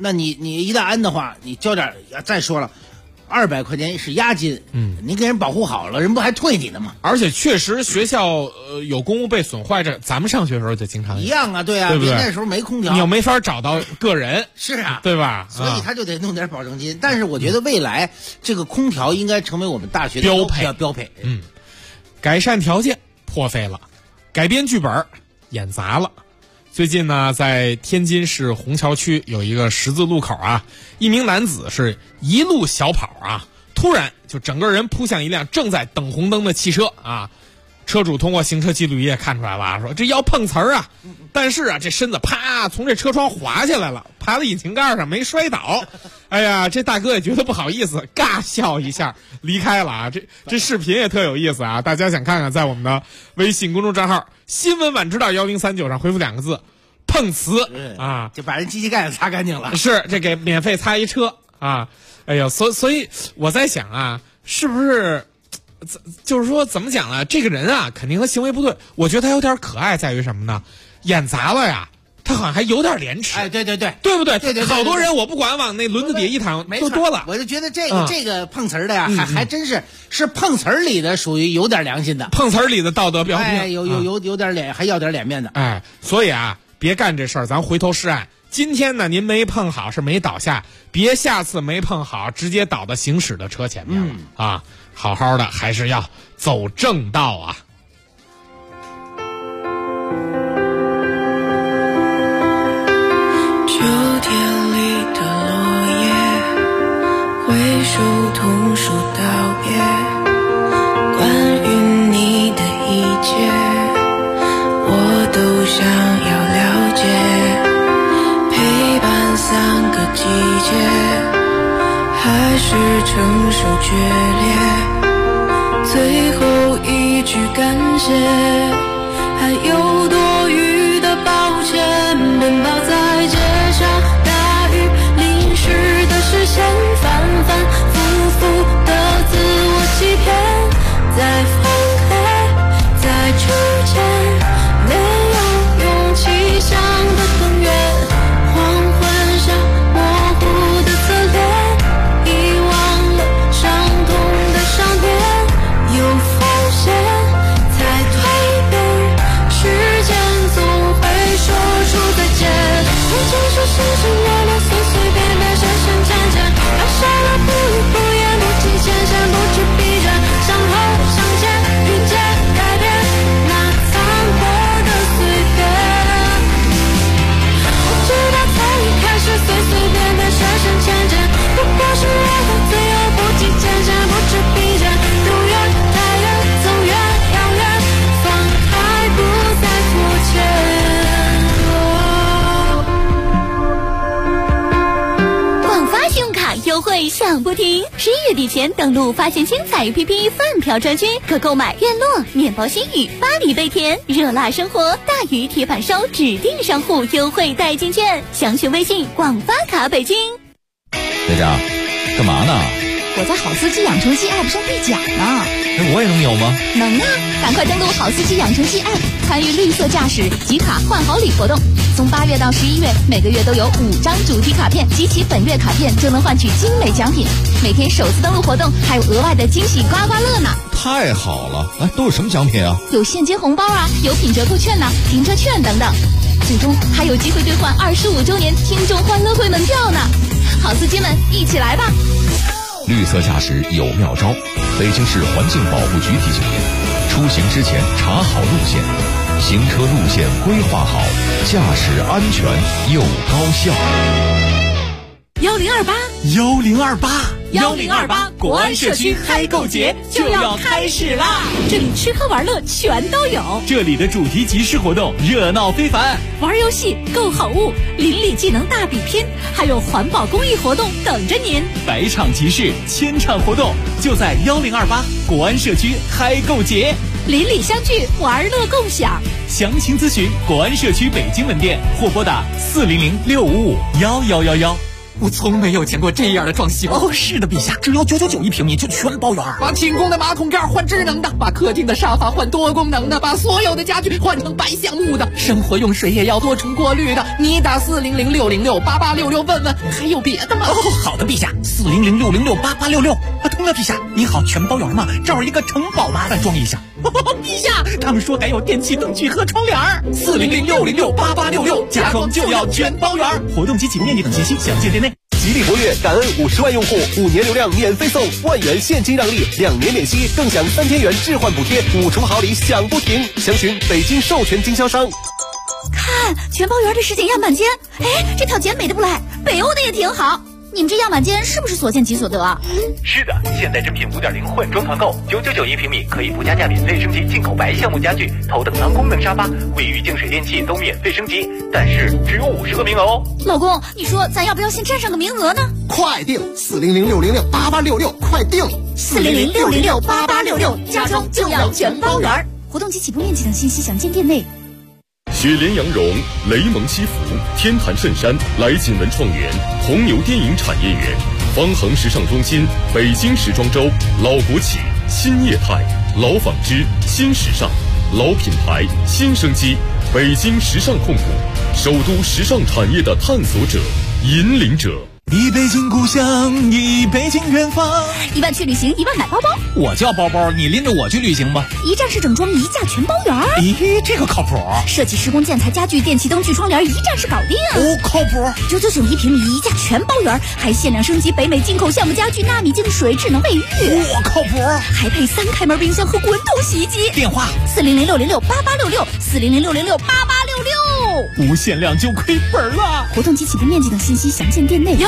S15: 那你一旦安的话，你交点，再说了。200块钱是押金，你给人保护好了，人不还退你呢吗？
S6: 而且确实学校有公物被损坏，这咱们上学的时候就经常
S15: 一样啊，对啊，
S6: 对不对？
S15: 那时候没空调，
S6: 你又没法找到个人，
S15: 是啊，
S6: 对吧？
S15: 所以他就得弄点保证金。但是我觉得未来这个空调应该成为我们大学的标配。
S6: 改善条件破费了，改编剧本演砸了。最近呢，在天津市虹桥区有一个十字路口啊，一名男子是一路小跑啊，突然就整个人扑向一辆正在等红灯的汽车啊。车主通过行车记录仪也看出来了，说这要碰瓷儿啊，但是啊，这身子啪从这车窗滑下来了，爬到引擎盖上没摔倒。哎呀，这大哥也觉得不好意思，尬笑一下离开了啊。这视频也特有意思啊，大家想看看，在我们的微信公众账号新闻晚知道1039上回复2个字碰瓷啊，
S15: 就把人机器盖子擦干净了。
S6: 是，这给免费擦一车啊。哎呦，所以我在想啊，是不是就是说怎么讲呢？这个人啊，肯定他行为不对。我觉得他有点可爱，在于什么呢？演砸了呀，他好像还有点廉耻。
S15: 哎，对，
S6: 对不对？
S15: 对，
S6: 好多人我不管往那轮子底下一躺就多了。
S15: 我就觉得这个碰瓷儿的呀，还真是碰瓷儿里的，属于有点良心的，
S6: 碰瓷儿里的道德标兵。
S15: 哎，有点脸，还要点脸面的。
S6: 哎，所以啊，别干这事儿，咱回头是岸。今天呢，您没碰好是没倒下，别下次没碰好直接倒到行驶的车前面了啊！好好的还是要走正道啊！
S18: 秋天里的落叶，挥手同树道别，关于你的一切，我都想要了解。陪伴3个季节，还是承受决裂，最后一句感谢，还有多余的抱歉，奔跑在街上，大雨淋湿的视线，反反复复的自我欺骗，再放开，再纠结，没有勇气想得更远，黄昏下模糊的侧脸，遗忘了伤痛的伤点，有风险才蜕变，时间总会说出再见。我就是心心念念，随随便便，深深浅浅，要杀了不语不言，不计前嫌，不知疲倦，向后向前，遇见改变那残破的岁月。我知道从一开始随随便便，深深浅浅，不过是爱到最后不计前嫌，不知疲倦，路远太远，走远遥远，放开不再拖欠。
S10: 广发信用卡优惠响不停，11月底前登录发现精彩 APP 饭票专区，可购买院落、面包新语、巴黎贝甜、热辣生活、大鱼铁板烧指定商户优惠代金券，详询微信广发卡北京。
S17: 队长，干嘛呢？
S19: 我在好司机养成系 App 上兑奖呢。
S17: 我也能有吗？
S19: 能啊！赶快登录好司机养成系 App， 参与绿色驾驶集卡换好礼活动。从8月到11月，每个月都有5张主题卡片，集齐本月卡片就能换取精美奖品。每天首次登录活动还有额外的惊喜刮刮乐呢！
S17: 太好了！哎，都有什么奖品啊？
S19: 有现金红包啊，有品折扣券呐、停车券等等。最终还有机会兑换25周年听众欢乐会门票呢！好司机们，一起来吧！
S17: 绿色驾驶有妙招，北京市环境保护局提醒您：出行之前查好路线，行车路线规划好，驾驶安全又高效。
S10: 1028国安社区嗨购节就要开始啦！这里吃喝玩乐全都有，
S11: 这里的主题集市活动热闹非凡，
S10: 玩游戏、购好物、邻里技能大比拼，还有环保公益活动等着您。
S11: 百场集市，千场活动，就在1028国安社区嗨购节，
S10: 邻里相聚，玩乐共享。
S11: 详情咨询国安社区北京门店或拨打400-655-1111。 我从没有见过这样的装修。
S20: 哦，是的，陛下，只要999一平米就全包圆。
S11: 把清宫的马桶盖换智能的，把客厅的沙发换多功能的，把所有的家具换成白橡木的，生活用水也要多重过滤的。你打400-606-8866问问，还有别的吗？
S20: 哦，好的，陛下，400-606-8866。对了，陛下，你好，全包圆吗？这儿一个城堡麻烦装一下。陛下，他们说还有电器灯具和窗帘。
S11: 400-606-8866，家装就要全包圆。
S20: 活动及启动面积等信息详见店内。
S21: 吉利博越感恩50万用户，5年流量免费送1万元现金让利，2年免息，更享3千元置换补贴，5重好礼享不停。详询北京授权经销商。
S10: 看全包圆的实景样板间，哎，这套简美的不赖，北欧的也挺好。你们这样板间是不是所见即所得啊？
S22: 是的，现在真品5.0换装团购，999一平米，可以附加价免费升级进口白橡木家具、头等舱功能沙发、卫浴净水电器都免费升级，但是只有50个名额哦。
S10: 老公，你说咱要不要先占上个名额呢？
S21: 快定400-606-8866，快定
S10: 400-606-8866，家装就要全包圆。活动及起步面积等信息详见店内。
S16: 雪莲羊绒、雷蒙西服、天坛衬衫、来锦文创园、红牛电影产业园、方恒时尚中心、北京时装周、老国企、新业态、老纺织、新时尚、老品牌、新生机，北京时尚控股，首都时尚产业的探索者、引领者。
S20: 一北京故乡，一北京远方。
S10: 1万去旅行，1万买包包。
S20: 我叫包包，你拎着我去旅行吧。
S10: 一站式整装，一价全包圆。
S20: 咦，这个靠谱。
S10: 设计、施工、建材、家具、电器、灯具、窗帘，一站式搞定。
S20: 哦，靠谱。
S10: 999一平米，一价全包圆，还限量升级北美进口橡木家具、纳米净水、智能卫浴。
S20: 哇，靠谱。
S10: 还配3开门冰箱和滚筒洗衣机。
S20: 电话
S10: 400-606-8866，400-606-8866。
S20: 无限量就亏本了。
S10: 活动及起步面积等信息详见店内。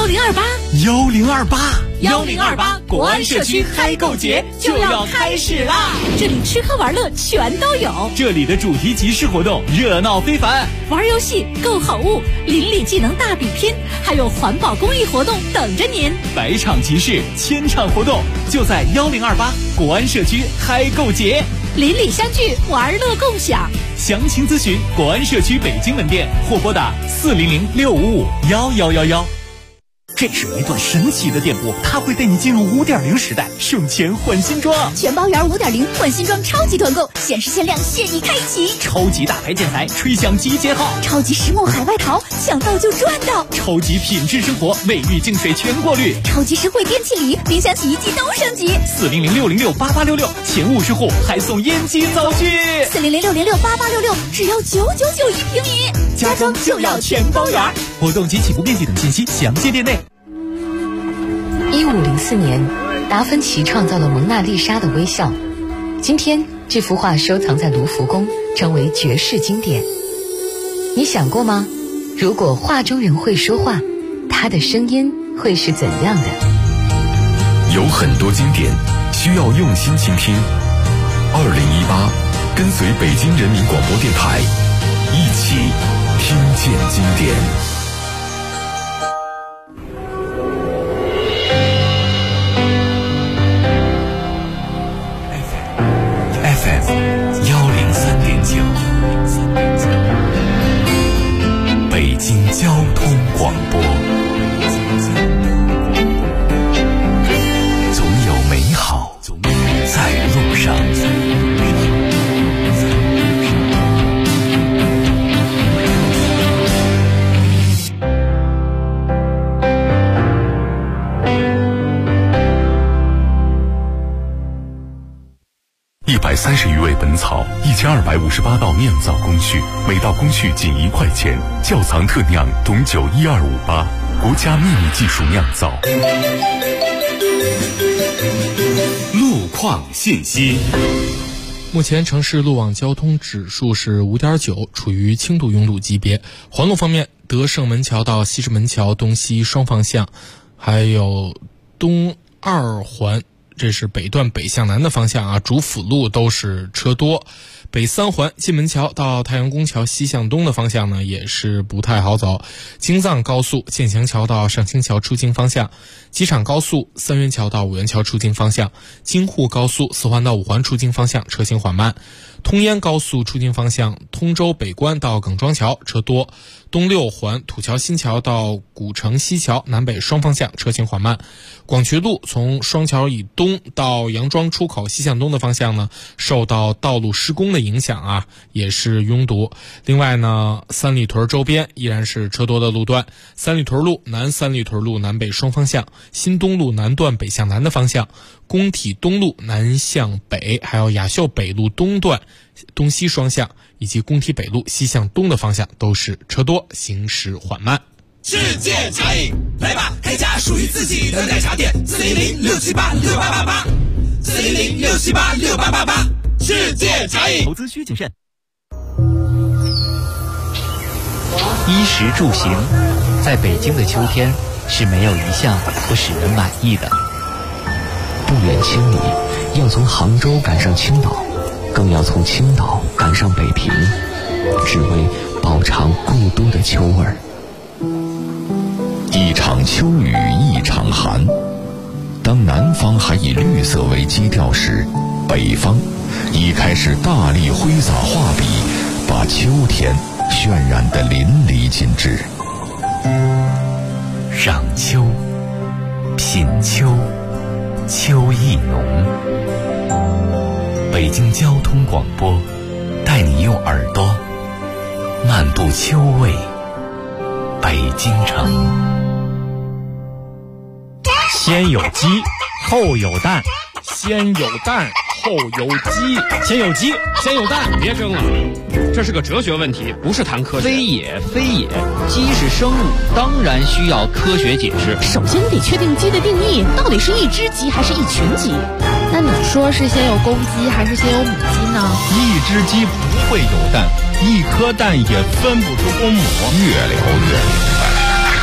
S20: 1028
S11: 国安社区嗨购节就要开始啦！
S10: 这里吃喝玩乐全都有，
S20: 这里的主题集市活动热闹非凡，
S10: 玩游戏、购好物、邻里技能大比拼，还有环保公益活动等着您。
S20: 百场集市，千场活动，就在1028国安社区嗨购节，
S10: 邻里相聚，玩乐共享。
S20: 详情咨询国安社区北京门店或拨打400-655-1111。这是一段神奇的店铺，它会带你进入5.0时代，省钱换新装。
S10: 全包圆5.0换新装超级团购，限时限量，现已开启。
S20: 超级大牌建材，吹响集结号。
S10: 超级实木海外淘，抢到就赚到。
S20: 超级品质生活，卫浴净水全过滤。
S10: 超级实惠电器礼，冰箱、洗衣机都升级。
S20: 400-606-8866，前50户还送烟机灶具。
S10: 400-606-8866，只要999一平米，
S20: 家装就要全包圆。活动及起步面积等信息详见店内。
S23: 1504年，达芬奇创造了蒙娜丽莎的微笑。今天，这幅画收藏在卢浮宫，成为绝世经典。你想过吗？如果画中人会说话，他的声音会是怎样的？
S3: 有很多经典需要用心倾听。2018，跟随北京人民广播电台，一起听见经典。
S4: 北京交通广播，总有美好在路上。
S3: 130余味本草，1258道酿造工序，每道工序仅1块钱，窖藏特酿董酒12588，国家秘密技术酿造。
S16: 路况信息。
S6: 目前城市路网交通指数是5.9，处于轻度拥堵级别。环路方面，德胜门桥到西直门桥东西双方向，还有东2环，这是北段北向南的方向啊，主辅路都是车多。北3环进门桥到太阳宫桥西向东的方向呢，也是不太好走。京藏高速建祥桥到上清桥出京方向，机场高速三元桥到五元桥出京方向，京沪高速4环到5环出京方向车行缓慢。通燕高速出京方向，通州北关到耿庄桥车多。 东6环土桥新桥到古城西桥南北双方向车行缓慢。广渠路从双桥以东到杨庄出口西向东的方向呢，受到道路施工的影响啊，也是拥堵。另外呢，三里屯周边依然是车多的路段，三里屯路南、三里屯路南北双方向，新东路南段北向南的方向，工体东路南向北，还有雅秀北路东段东西双向，以及工体北路西向东的方向都是车多，行驶缓慢。
S1: 世界茶饮，来吧，开家属于自己的奶茶店，400-678-6888，400-678-6888，世界茶饮。
S22: 投资需谨慎。衣食住行，在北京的秋天是没有一项不使人满意的。
S2: 不远千里，要从杭州赶上青岛，更要从青岛赶上北平，只为饱尝故都的秋味儿。
S17: 一场秋雨一场寒，当南方还以绿色为基调时，北方已开始大力挥洒画笔，把秋天渲染得淋漓尽致。
S22: 赏秋，品秋，秋意浓。北京交通广播带你用耳朵漫步秋味北京城。
S7: 先有鸡，后有蛋；先有蛋，后有鸡；先有鸡，先有蛋。
S24: 别争了，这是个哲学问题，不是谈科学。
S25: 非也，非也，鸡是生物，当然需要科学解释。
S26: 首先得确定鸡的定义，到底是一只鸡还是一群鸡？
S27: 那你说是先有公鸡还是先有母鸡呢？
S8: 一只鸡不会有蛋，一颗蛋也分不出公母。
S17: 越聊越明白。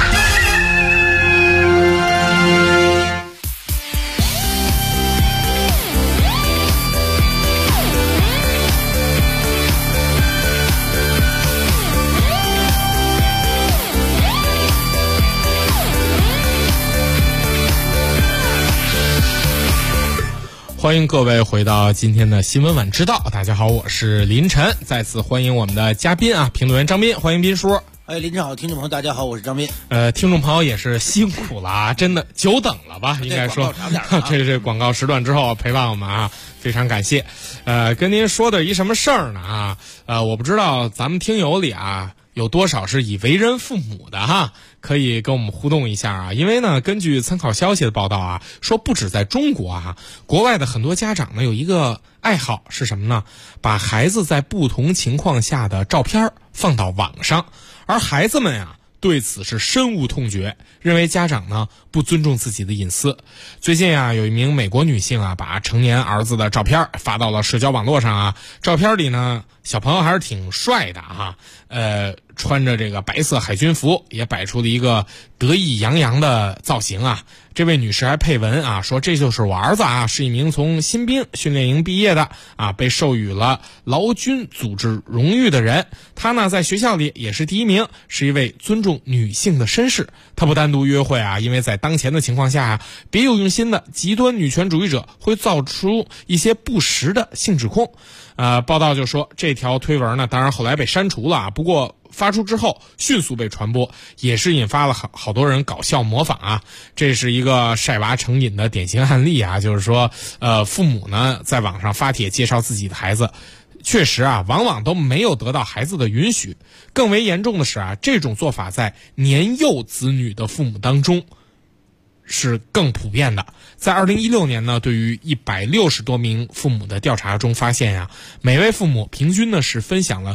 S6: 欢迎各位回到今天的新闻晚知道。大家好，我是林晨，再次欢迎我们的嘉宾啊，评论员张斌，欢迎斌叔。
S15: 林晨好，听众朋友大家好，我是张斌。
S6: 听众朋友也是辛苦了啊，真的久等了吧，应该说。这广告时段之后陪伴我们啊，非常感谢。跟您说的一什么事儿呢啊？我不知道咱们听友里啊有多少是已为人父母的哈，可以跟我们互动一下啊。因为呢，根据参考消息的报道啊，说不止在中国啊，国外的很多家长呢有一个爱好是什么呢？把孩子在不同情况下的照片放到网上，而孩子们呀对此是深恶痛绝，认为家长呢不尊重自己的隐私。最近啊，有一名美国女性啊，把成年儿子的照片发到了社交网络上啊。照片里呢，小朋友还是挺帅的哈，穿着这个白色海军服，也摆出了一个得意洋洋的造型啊。这位女士还配文啊，说这就是我儿子啊，是一名从新兵训练营毕业的啊，被授予了劳军组织荣誉的人。他呢在学校里也是第一名，是一位尊重女性的绅士。他不单独约会啊，因为在当前的情况下啊，别有用心的极端女权主义者会造出一些不实的性指控。报道就说这条推文呢，当然后来被删除了啊，不过发出之后迅速被传播，也是引发了好多人搞笑模仿啊。这是一个晒娃成瘾的典型案例啊，就是说父母呢在网上发帖介绍自己的孩子，确实啊往往都没有得到孩子的允许。更为严重的是啊，这种做法在年幼子女的父母当中是更普遍的。在2016年呢，对于160多名父母的调查中发现呀，每位父母平均呢是分享了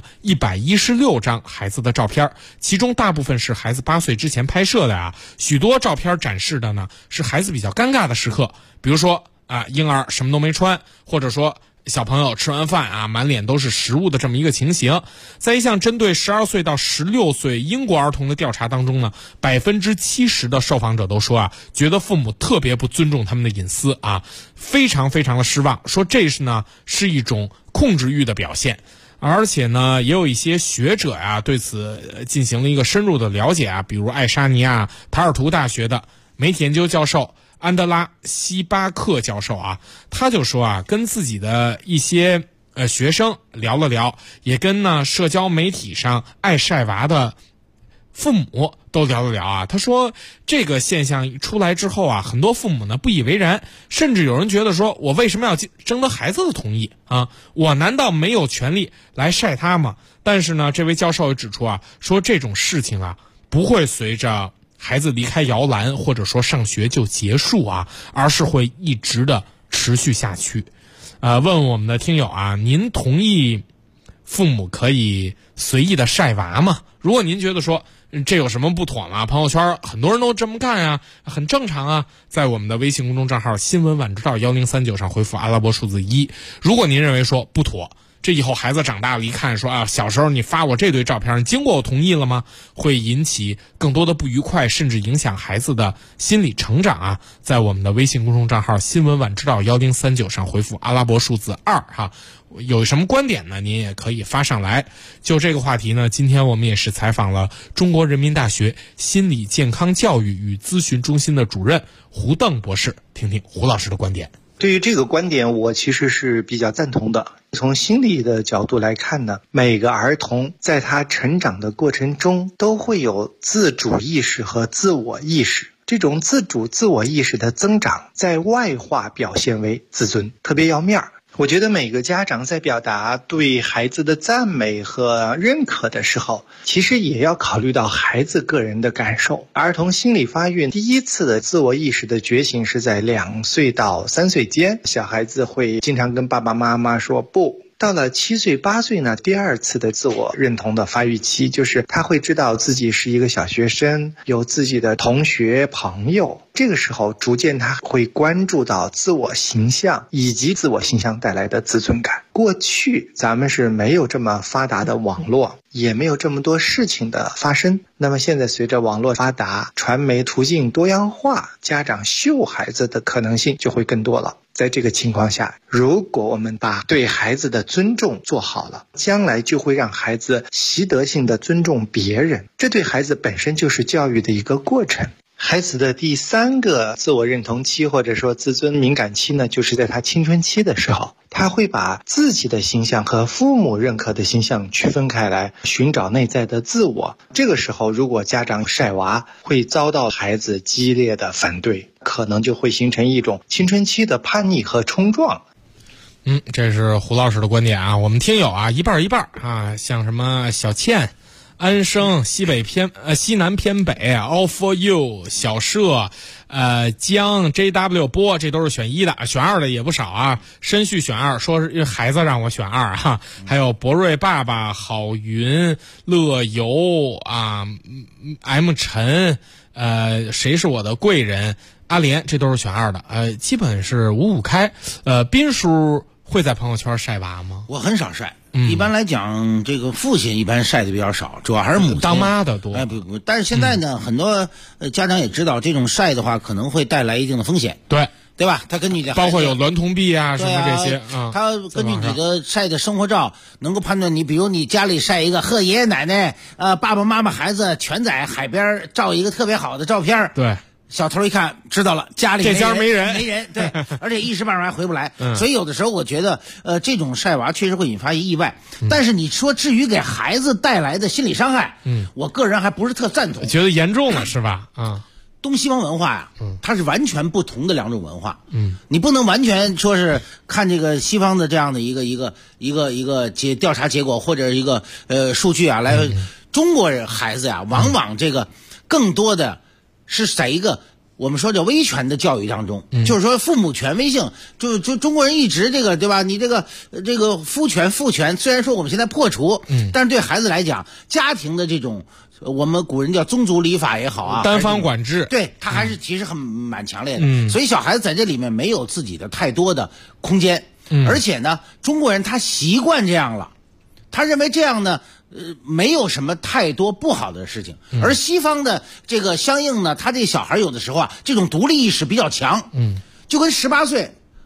S6: 116张孩子的照片，其中大部分是孩子8岁之前拍摄的啊。许多照片展示的呢是孩子比较尴尬的时刻，比如说婴儿什么都没穿，或者说小朋友吃完饭啊满脸都是食物的这么一个情形。在一项针对12岁到16岁英国儿童的调查当中呢，70%的受访者都说啊，觉得父母特别不尊重他们的隐私啊，非常非常的失望，说这是一种控制欲的表现。而且呢，也有一些学者啊对此进行了一个深入的了解啊，比如爱沙尼亚塔尔图大学的媒体研究教授安德拉西巴克教授啊，他就说啊，跟自己的一些学生聊了聊，也跟社交媒体上爱晒娃的父母都聊了聊啊。他说这个现象出来之后啊，很多父母呢不以为然，甚至有人觉得说，我为什么要征得孩子的同意啊？我难道没有权利来晒他吗？但是呢，这位教授也指出啊，说这种事情啊不会随着孩子离开摇篮或者说上学就结束啊，而是会一直的持续下去。问我们的听友啊，您同意父母可以随意的晒娃吗？如果您觉得说这有什么不妥吗？朋友圈很多人都这么干啊，很正常啊，在我们的微信公众账号新闻晚知道1039上回复阿拉伯数字1。如果您认为说不妥，这以后孩子长大了一看说啊，小时候你发我这堆照片，你经过我同意了吗？会引起更多的不愉快，甚至影响孩子的心理成长啊。在我们的微信公众账号新闻晚知道1039上回复阿拉伯数字2哈。有什么观点呢？您也可以发上来。就这个话题呢，今天我们也是采访了中国人民大学心理健康教育与咨询中心的主任胡邓博士，听听胡老师的观点。
S5: 对于这个观点，我其实是比较赞同的。从心理的角度来看呢，每个儿童在他成长的过程中都会有自主意识和自我意识。这种自主自我意识的增长，在外化表现为自尊，特别要面儿。我觉得每个家长在表达对孩子的赞美和认可的时候，其实也要考虑到孩子个人的感受。儿童心理发育第一次的自我意识的觉醒是在2岁到3岁间，小孩子会经常跟爸爸妈妈说不。到了7岁8岁呢，第2次的自我认同的发育期，就是他会知道自己是一个小学生，有自己的同学朋友。这个时候逐渐他会关注到自我形象以及自我形象带来的自尊感。过去咱们是没有这么发达的网络，也没有这么多事情的发生。那么现在随着网络发达，传媒途径多样化，家长秀孩子的可能性就会更多了。在这个情况下，如果我们把对孩子的尊重做好了，将来就会让孩子习得性的尊重别人，这对孩子本身就是教育的一个过程。孩子的第3个自我认同期或者说自尊敏感期呢，就是在他青春期的时候，他会把自己的形象和父母认可的形象区分开来，寻找内在的自我。这个时候如果家长晒娃，会遭到孩子激烈的反对，可能就会形成一种青春期的叛逆和冲撞。
S6: 这是胡老师的观点啊。我们听友啊一半一半啊，像什么小倩、安生、西南偏北 All for you 小社江 JW 波，这都是选1的，选2的也不少啊。申旭选2，说是孩子让我选2哈。还有博瑞爸爸、郝云、乐游啊、M 陈谁是我的贵人、阿莲，这都是选2的。基本是5开。斌叔会在朋友圈晒娃吗？
S15: 我很少晒。一般来讲，这个父亲一般晒的比较少，主要还是母亲
S6: 当妈的多。
S15: 不，但是现在呢，很多家长也知道，这种晒的话可能会带来一定的风险。对吧？他根据你的
S6: 包括有娈童癖啊什么这些啊，
S15: 他根据你的晒的生活照，能够判断你，比如你家里晒一个和爷爷奶奶、爸爸妈妈、孩子全在海边照一个特别好的照片，
S6: 对。
S15: 小偷一看知道了，家里
S6: 这家没人，
S15: 对，而且一时半会儿还回不来。所以有的时候我觉得，这种晒娃确实会引发意外。但是你说至于给孩子带来的心理伤害，我个人还不是特赞同，
S6: 觉得严重了是吧？
S15: 东西方文化呀，它是完全不同的2种文化。你不能完全说是看这个西方的这样的一个调查结果或者一个数据啊，来中国人孩子呀，往往这个更多的是在一个我们说叫威权的教育当中，就是说父母权威性，就中国人一直这个对吧？你这个父权虽然说我们现在破除，但是对孩子来讲，家庭的这种我们古人叫宗族礼法也好啊，
S6: 单方管制，
S15: 对他还是其实蛮强烈的。所以小孩子在这里面没有自己的太多的空间，而且呢，中国人他习惯这样了，他认为这样呢。没有什么太多不好的事情，而西方的这个相应呢，他这小孩有的时候啊，这种独立意识比较强，就跟18岁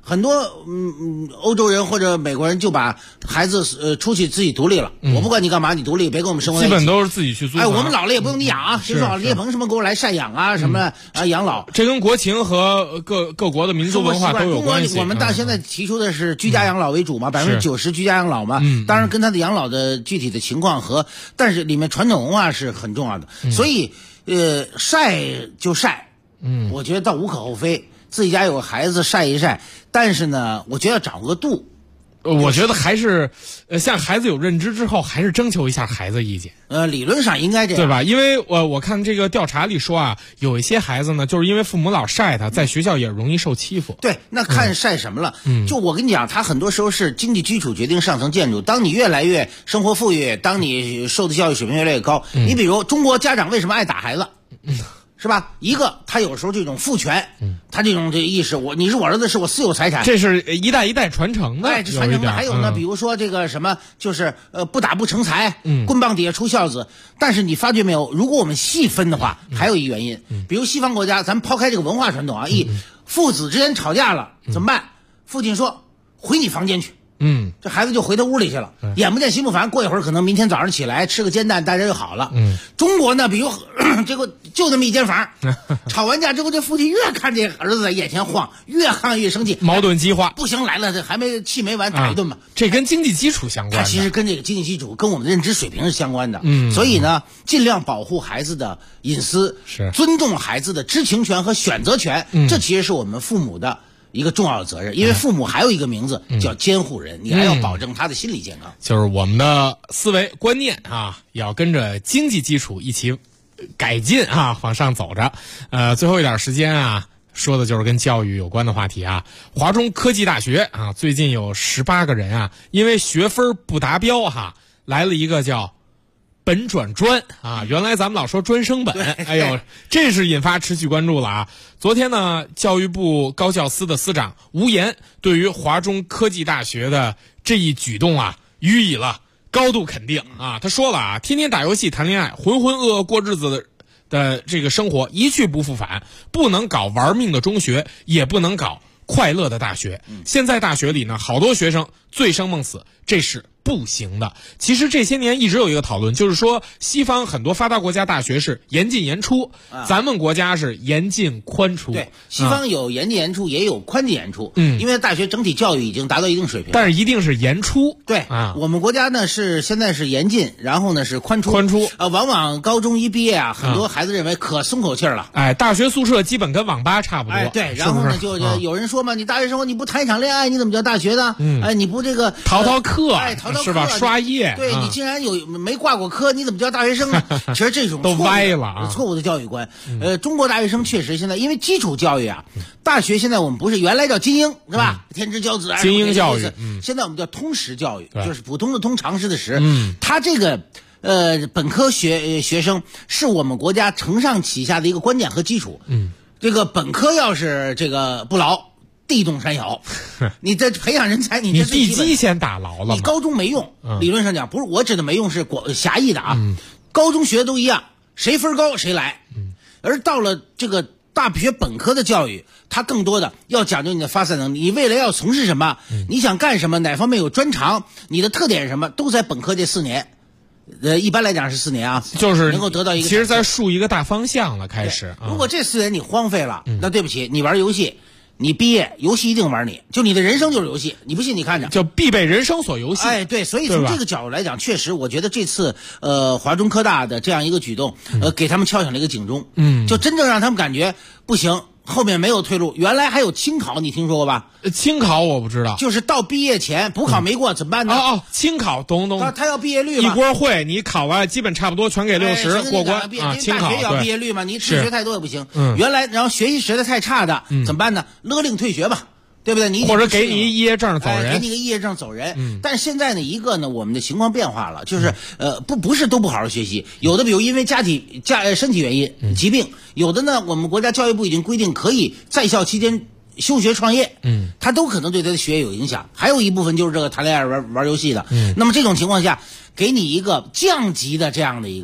S15: 很多欧洲人或者美国人就把孩子出去自己独立了，我不管你干嘛，你独立，别跟我们生活在一起。
S6: 基本都是自己去租房。
S15: 我们老了也不用你养啊，谁说叶鹏什么给我来赡养啊，什么养老，
S6: 这跟国情和各国的民族文化都有关系。
S15: 我们到现在提出的是居家养老为主嘛，90%居家养老嘛，当然跟他的养老的具体的情况但是里面传统文化是很重要的，所以晒就晒，我觉得倒无可厚非。自己家有个孩子晒一晒，但是呢，我觉得要掌握个度。
S6: 我觉得还是，像孩子有认知之后，还是征求一下孩子意见。
S15: 理论上应该这样，
S6: 对吧？因为我看这个调查里说啊，有一些孩子呢，就是因为父母老晒他，在学校也容易受欺负。
S15: 对，那看晒什么了。就我跟你讲，他很多时候是经济基础决定上层建筑。当你越来越生活富裕，当你受的教育水平越来越高，你比如中国家长为什么爱打孩子？是吧？一个，他有时候这种父权，他这种意识，你是我儿子，是我私有财产，
S6: 这是一代一代传承的。
S15: 这传承的还有呢，比如说这个什么，就是不打不成才，棍棒底下出孝子。但是你发觉没有，如果我们细分的话，还有一原因，比如西方国家，咱们抛开这个文化传统啊，父子之间吵架了怎么办？父亲说回你房间去。这孩子就回他屋里去了，眼不见心不烦，过一会儿可能明天早上起来吃个煎蛋，大家就好了。中国呢，比如这个就那么一间房，吵完架之后，这父亲越看这儿子在眼前晃，越看越生气，
S6: 矛盾激化。
S15: 不行，来了，这还没气没完，打一顿吧。
S6: 这跟经济基础相关的，
S15: 它其实跟这个经济基础跟我们的认知水平是相关的。所以呢，尽量保护孩子的隐私，尊重孩子的知情权和选择权，这其实是我们父母的一个重要的责任，因为父母还有一个名字叫监护人，你还要保证他的心理健康。
S6: 就是我们的思维观念啊，也要跟着经济基础一起改进啊，往上走着。最后一点时间啊，说的就是跟教育有关的话题啊。华中科技大学啊，最近有18个人啊，因为学分不达标来了一个叫本转专啊，原来咱们老说专升本，哎呦，这是引发持续关注了啊。昨天呢，教育部高教司的司长吴岩对于华中科技大学的这一举动啊，予以了高度肯定啊。他说了啊，天天打游戏谈恋爱，浑浑噩噩过日子的这个生活一去不复返，不能搞玩命的中学，也不能搞快乐的大学。现在大学里呢，好多学生醉生梦死，这是不行的。其实这些年一直有一个讨论，就是说西方很多发达国家大学是严进严出，咱们国家是严进宽出。
S15: 对，西方有严进严出，也有宽进严出。因为大学整体教育已经达到一定水平，
S6: 但是一定是严出。
S15: 对啊，我们国家呢现在是严进，然后呢是宽出。往往高中一毕业啊，很多孩子认为可松口气了。
S6: 大学宿舍基本跟网吧差不多。
S15: 对，然后呢就有人说嘛，你大学生活你不谈一场恋爱，你怎么叫大学呢？你不这个
S6: 逃课，是吧？刷夜，
S15: 对你竟然没挂过科，你怎么叫大学生呢？其实这种
S6: 都歪了
S15: 错误的教育观。中国大学生确实现在因为基础教育啊，大学现在我们不是原来叫精英是吧？天之骄子，
S6: 精英教育，
S15: 现在我们叫通识教育，就是普通的通，常识的识。他这个本科学生是我们国家承上启下的一个观点和基础。这个本科要是这个不牢，地动山摇，你在培养人才，
S6: 你地基先打牢了，
S15: 你高中没用。理论上讲，不是我指的没用，是狭义的啊。高中学的都一样，谁分高谁来。而到了这个大学本科的教育，它更多的要讲究你的发散能力，你未来要从事什么，你想干什么，哪方面有专长，你的特点是什么，都在本科这4年。一般来讲是4年啊，
S6: 就是
S15: 能够得到一个，
S6: 其实在树一个大方向了，开始。
S15: 如果这4年你荒废了，那对不起，你玩游戏，你毕业游戏一定玩你，就你的人生就是游戏，你不信你看着，
S6: 就必备人生所游戏。
S15: 对，所以从这个角度来讲，确实我觉得这次华中科大的这样一个举动，给他们敲响了一个警钟。就真正让他们感觉不行，后面没有退路。原来还有清考，你听说过吧？
S6: 清考我不知道，
S15: 就是到毕业前补考没过怎么办呢？
S6: 清考懂。
S15: 他要毕业率嘛，
S6: 一锅烩，你考完基本差不多全给60过关啊。清考
S15: 大学要毕业率嘛，你自学太多也不行。原来然后学习实在太差的怎么办呢？勒令退学吧。对不对？你
S6: 或者给你一肄业证走人，
S15: 给你个肄业证走人。但是现在呢，一个呢，我们的情况变化了，就是不是都不好好学习，有的比如因为身体原因疾病，有的呢，我们国家教育部已经规定可以在校期间休学创业，他都可能对他的学业有影响。还有一部分就是这个谈恋爱玩游戏的，那么这种情况下，给你一个降级的这样的一个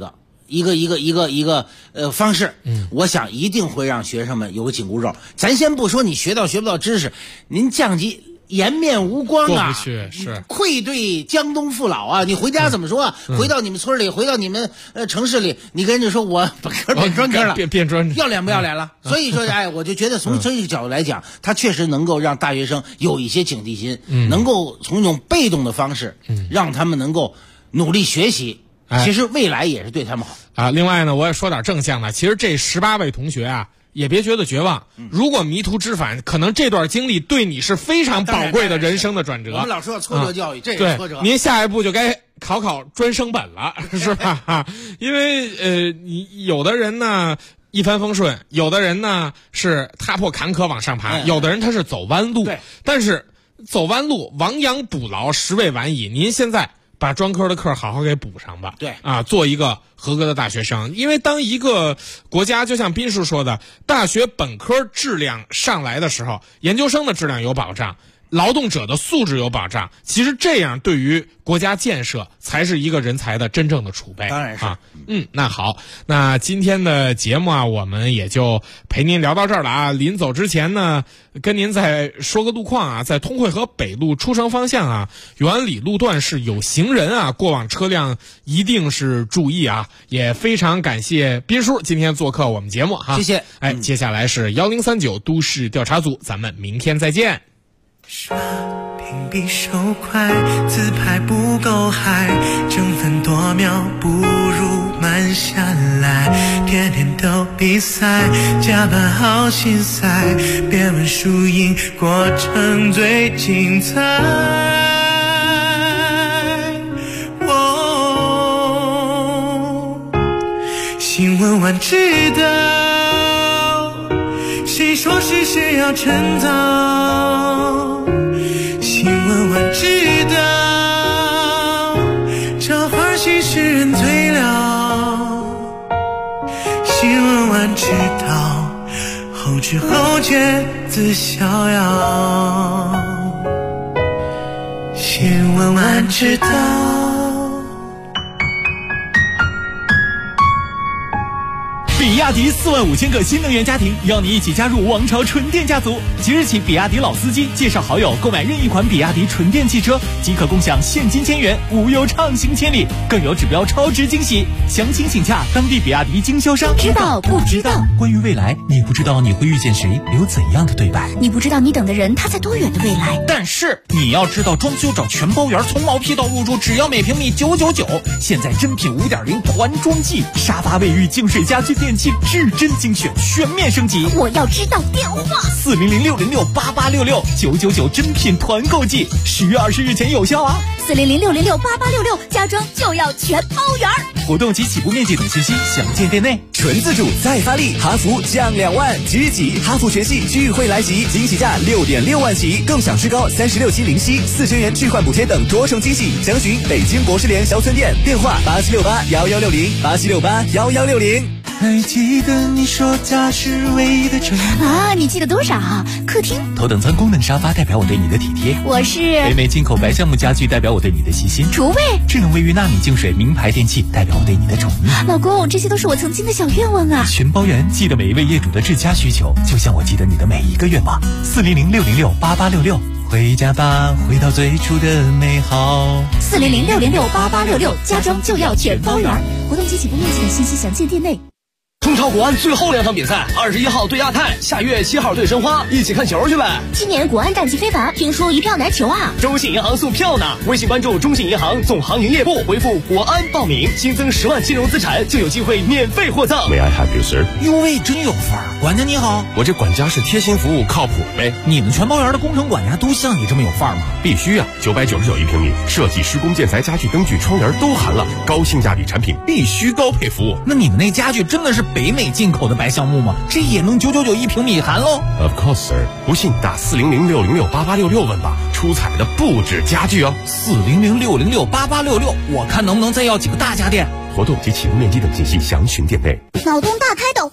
S15: 一个方式，我想一定会让学生们有个紧箍咒。咱先不说你学不到知识，您降级颜面无光啊，
S6: 过不去是
S15: 愧对江东父老啊！你回家怎么说啊？回到你们村里，回到你们城市里，你跟人家说我本科变专科了，
S6: 变专，
S15: 要脸不要脸了？所以说，我就觉得从这个角度来讲，它确实能够让大学生有一些警惕心，能够从一种被动的方式，让他们能够努力学习。其实未来也是对他们好
S6: 啊。另外呢，我也说点正向的。其实这18位同学啊，也别觉得绝望。如果迷途知返，可能这段经历对你是非常宝贵的人生的转折。
S15: 我们老说要挫折教育，这也是挫折。
S6: 您下一步就该考专升本了，是吧？因为你有的人呢一帆风顺，有的人呢是踏破坎坷往上爬，有的人他是走弯路。但是走弯路，亡羊补牢，实未晚矣。您现在把专科的课好好给补上吧。
S15: 对
S6: 啊，做一个合格的大学生。因为当一个国家就像斌叔说的，大学本科质量上来的时候，研究生的质量有保障，劳动者的素质有保障，其实这样对于国家建设才是一个人才的真正的储备。
S15: 当然是
S6: 啊。那好，那今天的节目啊，我们也就陪您聊到这儿了啊。临走之前呢，跟您再说个路况啊，在通惠河北路出城方向啊，原里路段是有行人啊，过往车辆一定是注意啊。也非常感谢斌叔今天做客我们节目哈，
S15: 谢谢。
S6: 接下来是1039都市调查组，咱们明天再见。
S9: 刷屏比手快，自拍不够嗨，争分夺秒不如慢下来，天天都比赛，加班好心塞，别问输赢，过程最精彩。新闻晚知道，谁说是谁要趁早？新闻晚知道，这花心是人最了。新闻晚知道，后知后觉自逍遥。新闻晚知道。
S20: 比亚迪45000个新能源家庭，邀你一起加入王朝纯电家族。即日起，比亚迪老司机介绍好友购买任意款比亚迪纯电汽车，即可共享现金1000元，无忧畅行千里，更有指标超值惊喜。详情请洽当地比亚迪经销商。
S10: 知道不知道？
S20: 关于未来，你不知道你会遇见谁，留怎样的对白？
S10: 你不知道你等的人他在多远的未来？
S20: 但是你要知道，装修找全包圆，从毛坯到入住，只要每平米999。现在真品5.0团装季，沙发、卫浴、净水、家居电器至臻精选，全面升级。
S10: 我要知道电话
S20: 400-606-8866，999真品团购季，10月20日前有效啊
S10: ！400-606-8866，家装就要全包圆。
S20: 活动及起步面积等信息详见店内。
S12: 纯自主再发力，哈弗降2万，即日起哈弗全系聚会来袭，惊喜价6.6万起，更享最高36期零息，4000元置换补贴等多重惊喜。详询北京国士联销村店，电话8768-1160，8768-1160。
S9: 还记得你说家是唯一的城
S10: 啊？你记得多少？客厅
S20: 头等舱功能沙发代表我对你的体贴，
S10: 我是
S20: 北美进口白橡木家具代表我对你的细心，
S10: 厨卫
S20: 智能卫浴纳米净水名牌电器代表我对你的宠溺。
S10: 老公，这些都是我曾经的小愿望啊！
S20: 全包圆，记得每一位业主的至佳需求，就像我记得你的每一个愿望。400-606-8866，回家吧，回到最初的美好。
S10: 400-606-8866，家装就要全包圆。活动及起步面积等信息详见店内。
S1: 中超国安最后2场比赛，21号对亚泰，下月7号对申花，一起看球去呗。
S10: 今年国安战绩非凡，听说一票难求啊！
S1: 中信银行送票呢，微信关注中信银行总行营业部，回复国安报名，新增10万金融资产就有机会免费获赠。
S16: May I have you, sir？
S20: 哟喂，真有范儿！管家你好，
S16: 我这管家是贴心服务，靠谱呗。
S20: 你们全包圆的工程管家都像你这么有范儿吗？
S16: 必须啊，999一平米，设计、施工、建材、家具、灯具、窗帘都含了，高性价比产品必须高配服务。
S20: 那你们那家具真的是北美进口的白橡木吗？这也能999一平米含喽
S16: ？Of course, sir。不信打400-606-8866问吧，出彩的不止家具哦。
S20: 400-606-8866，我看能不能再要几个大家电。
S16: 活动及起步面积等信息详询店内。
S10: 脑洞大开的环保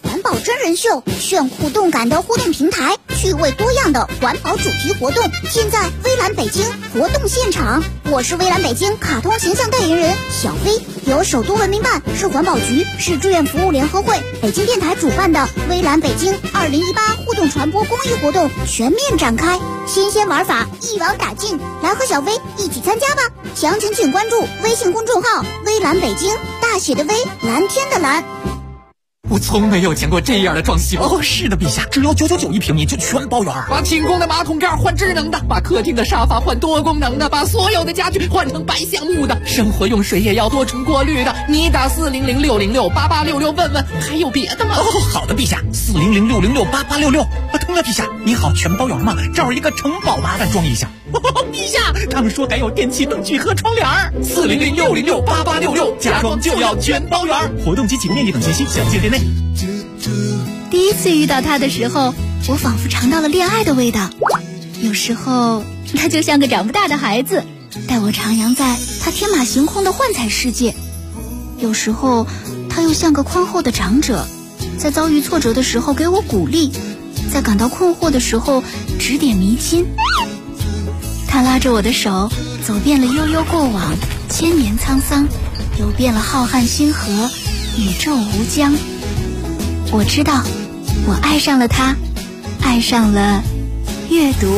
S11: 真人秀，炫酷动感的互动平台，趣味多样的环保主题活动，现在微蓝北京活动现场。我是微蓝北京卡通形象代言人小薇，由首都文明办、市环保局、市志愿服务联合会、北京电台主办的微蓝北京2018互动传播公益活动全面展开，新鲜玩法一网打尽，来和小薇一起参加吧！详情请关注微信公众号微蓝北京，大写的微，蓝天的蓝。
S20: 我从没有见过这样的装修哦！是的，陛下，只要999一平米就全包圆。把清宫的马桶盖换智能的，把客厅的沙发换多功能的，把所有的家具换成白橡木的，生活用水也要多重过滤的。你打400-606-8866问问，还有别的吗？哦，好的，陛下，400-606-8866。对了，陛下，你好，全包圆吗？这儿一个城堡，麻烦装一下。陛下，他们说还有电器灯具和窗帘。400-606-8866，家装就要全包圆。活动及其面积等信息，详见店内。
S11: 第一次遇到他的时候，我仿佛尝到了恋爱的味道。有时候他就像个长不大的孩子，带我徜徉在他天马行空的幻彩世界。有时候他又像个宽厚的长者，在遭遇挫折的时候给我鼓励，在感到困惑的时候指点迷津。他拉着我的手，走遍了悠悠过往，千年沧桑，游遍了浩瀚星河，宇宙无疆。我知道，我爱上了他，爱上了阅读。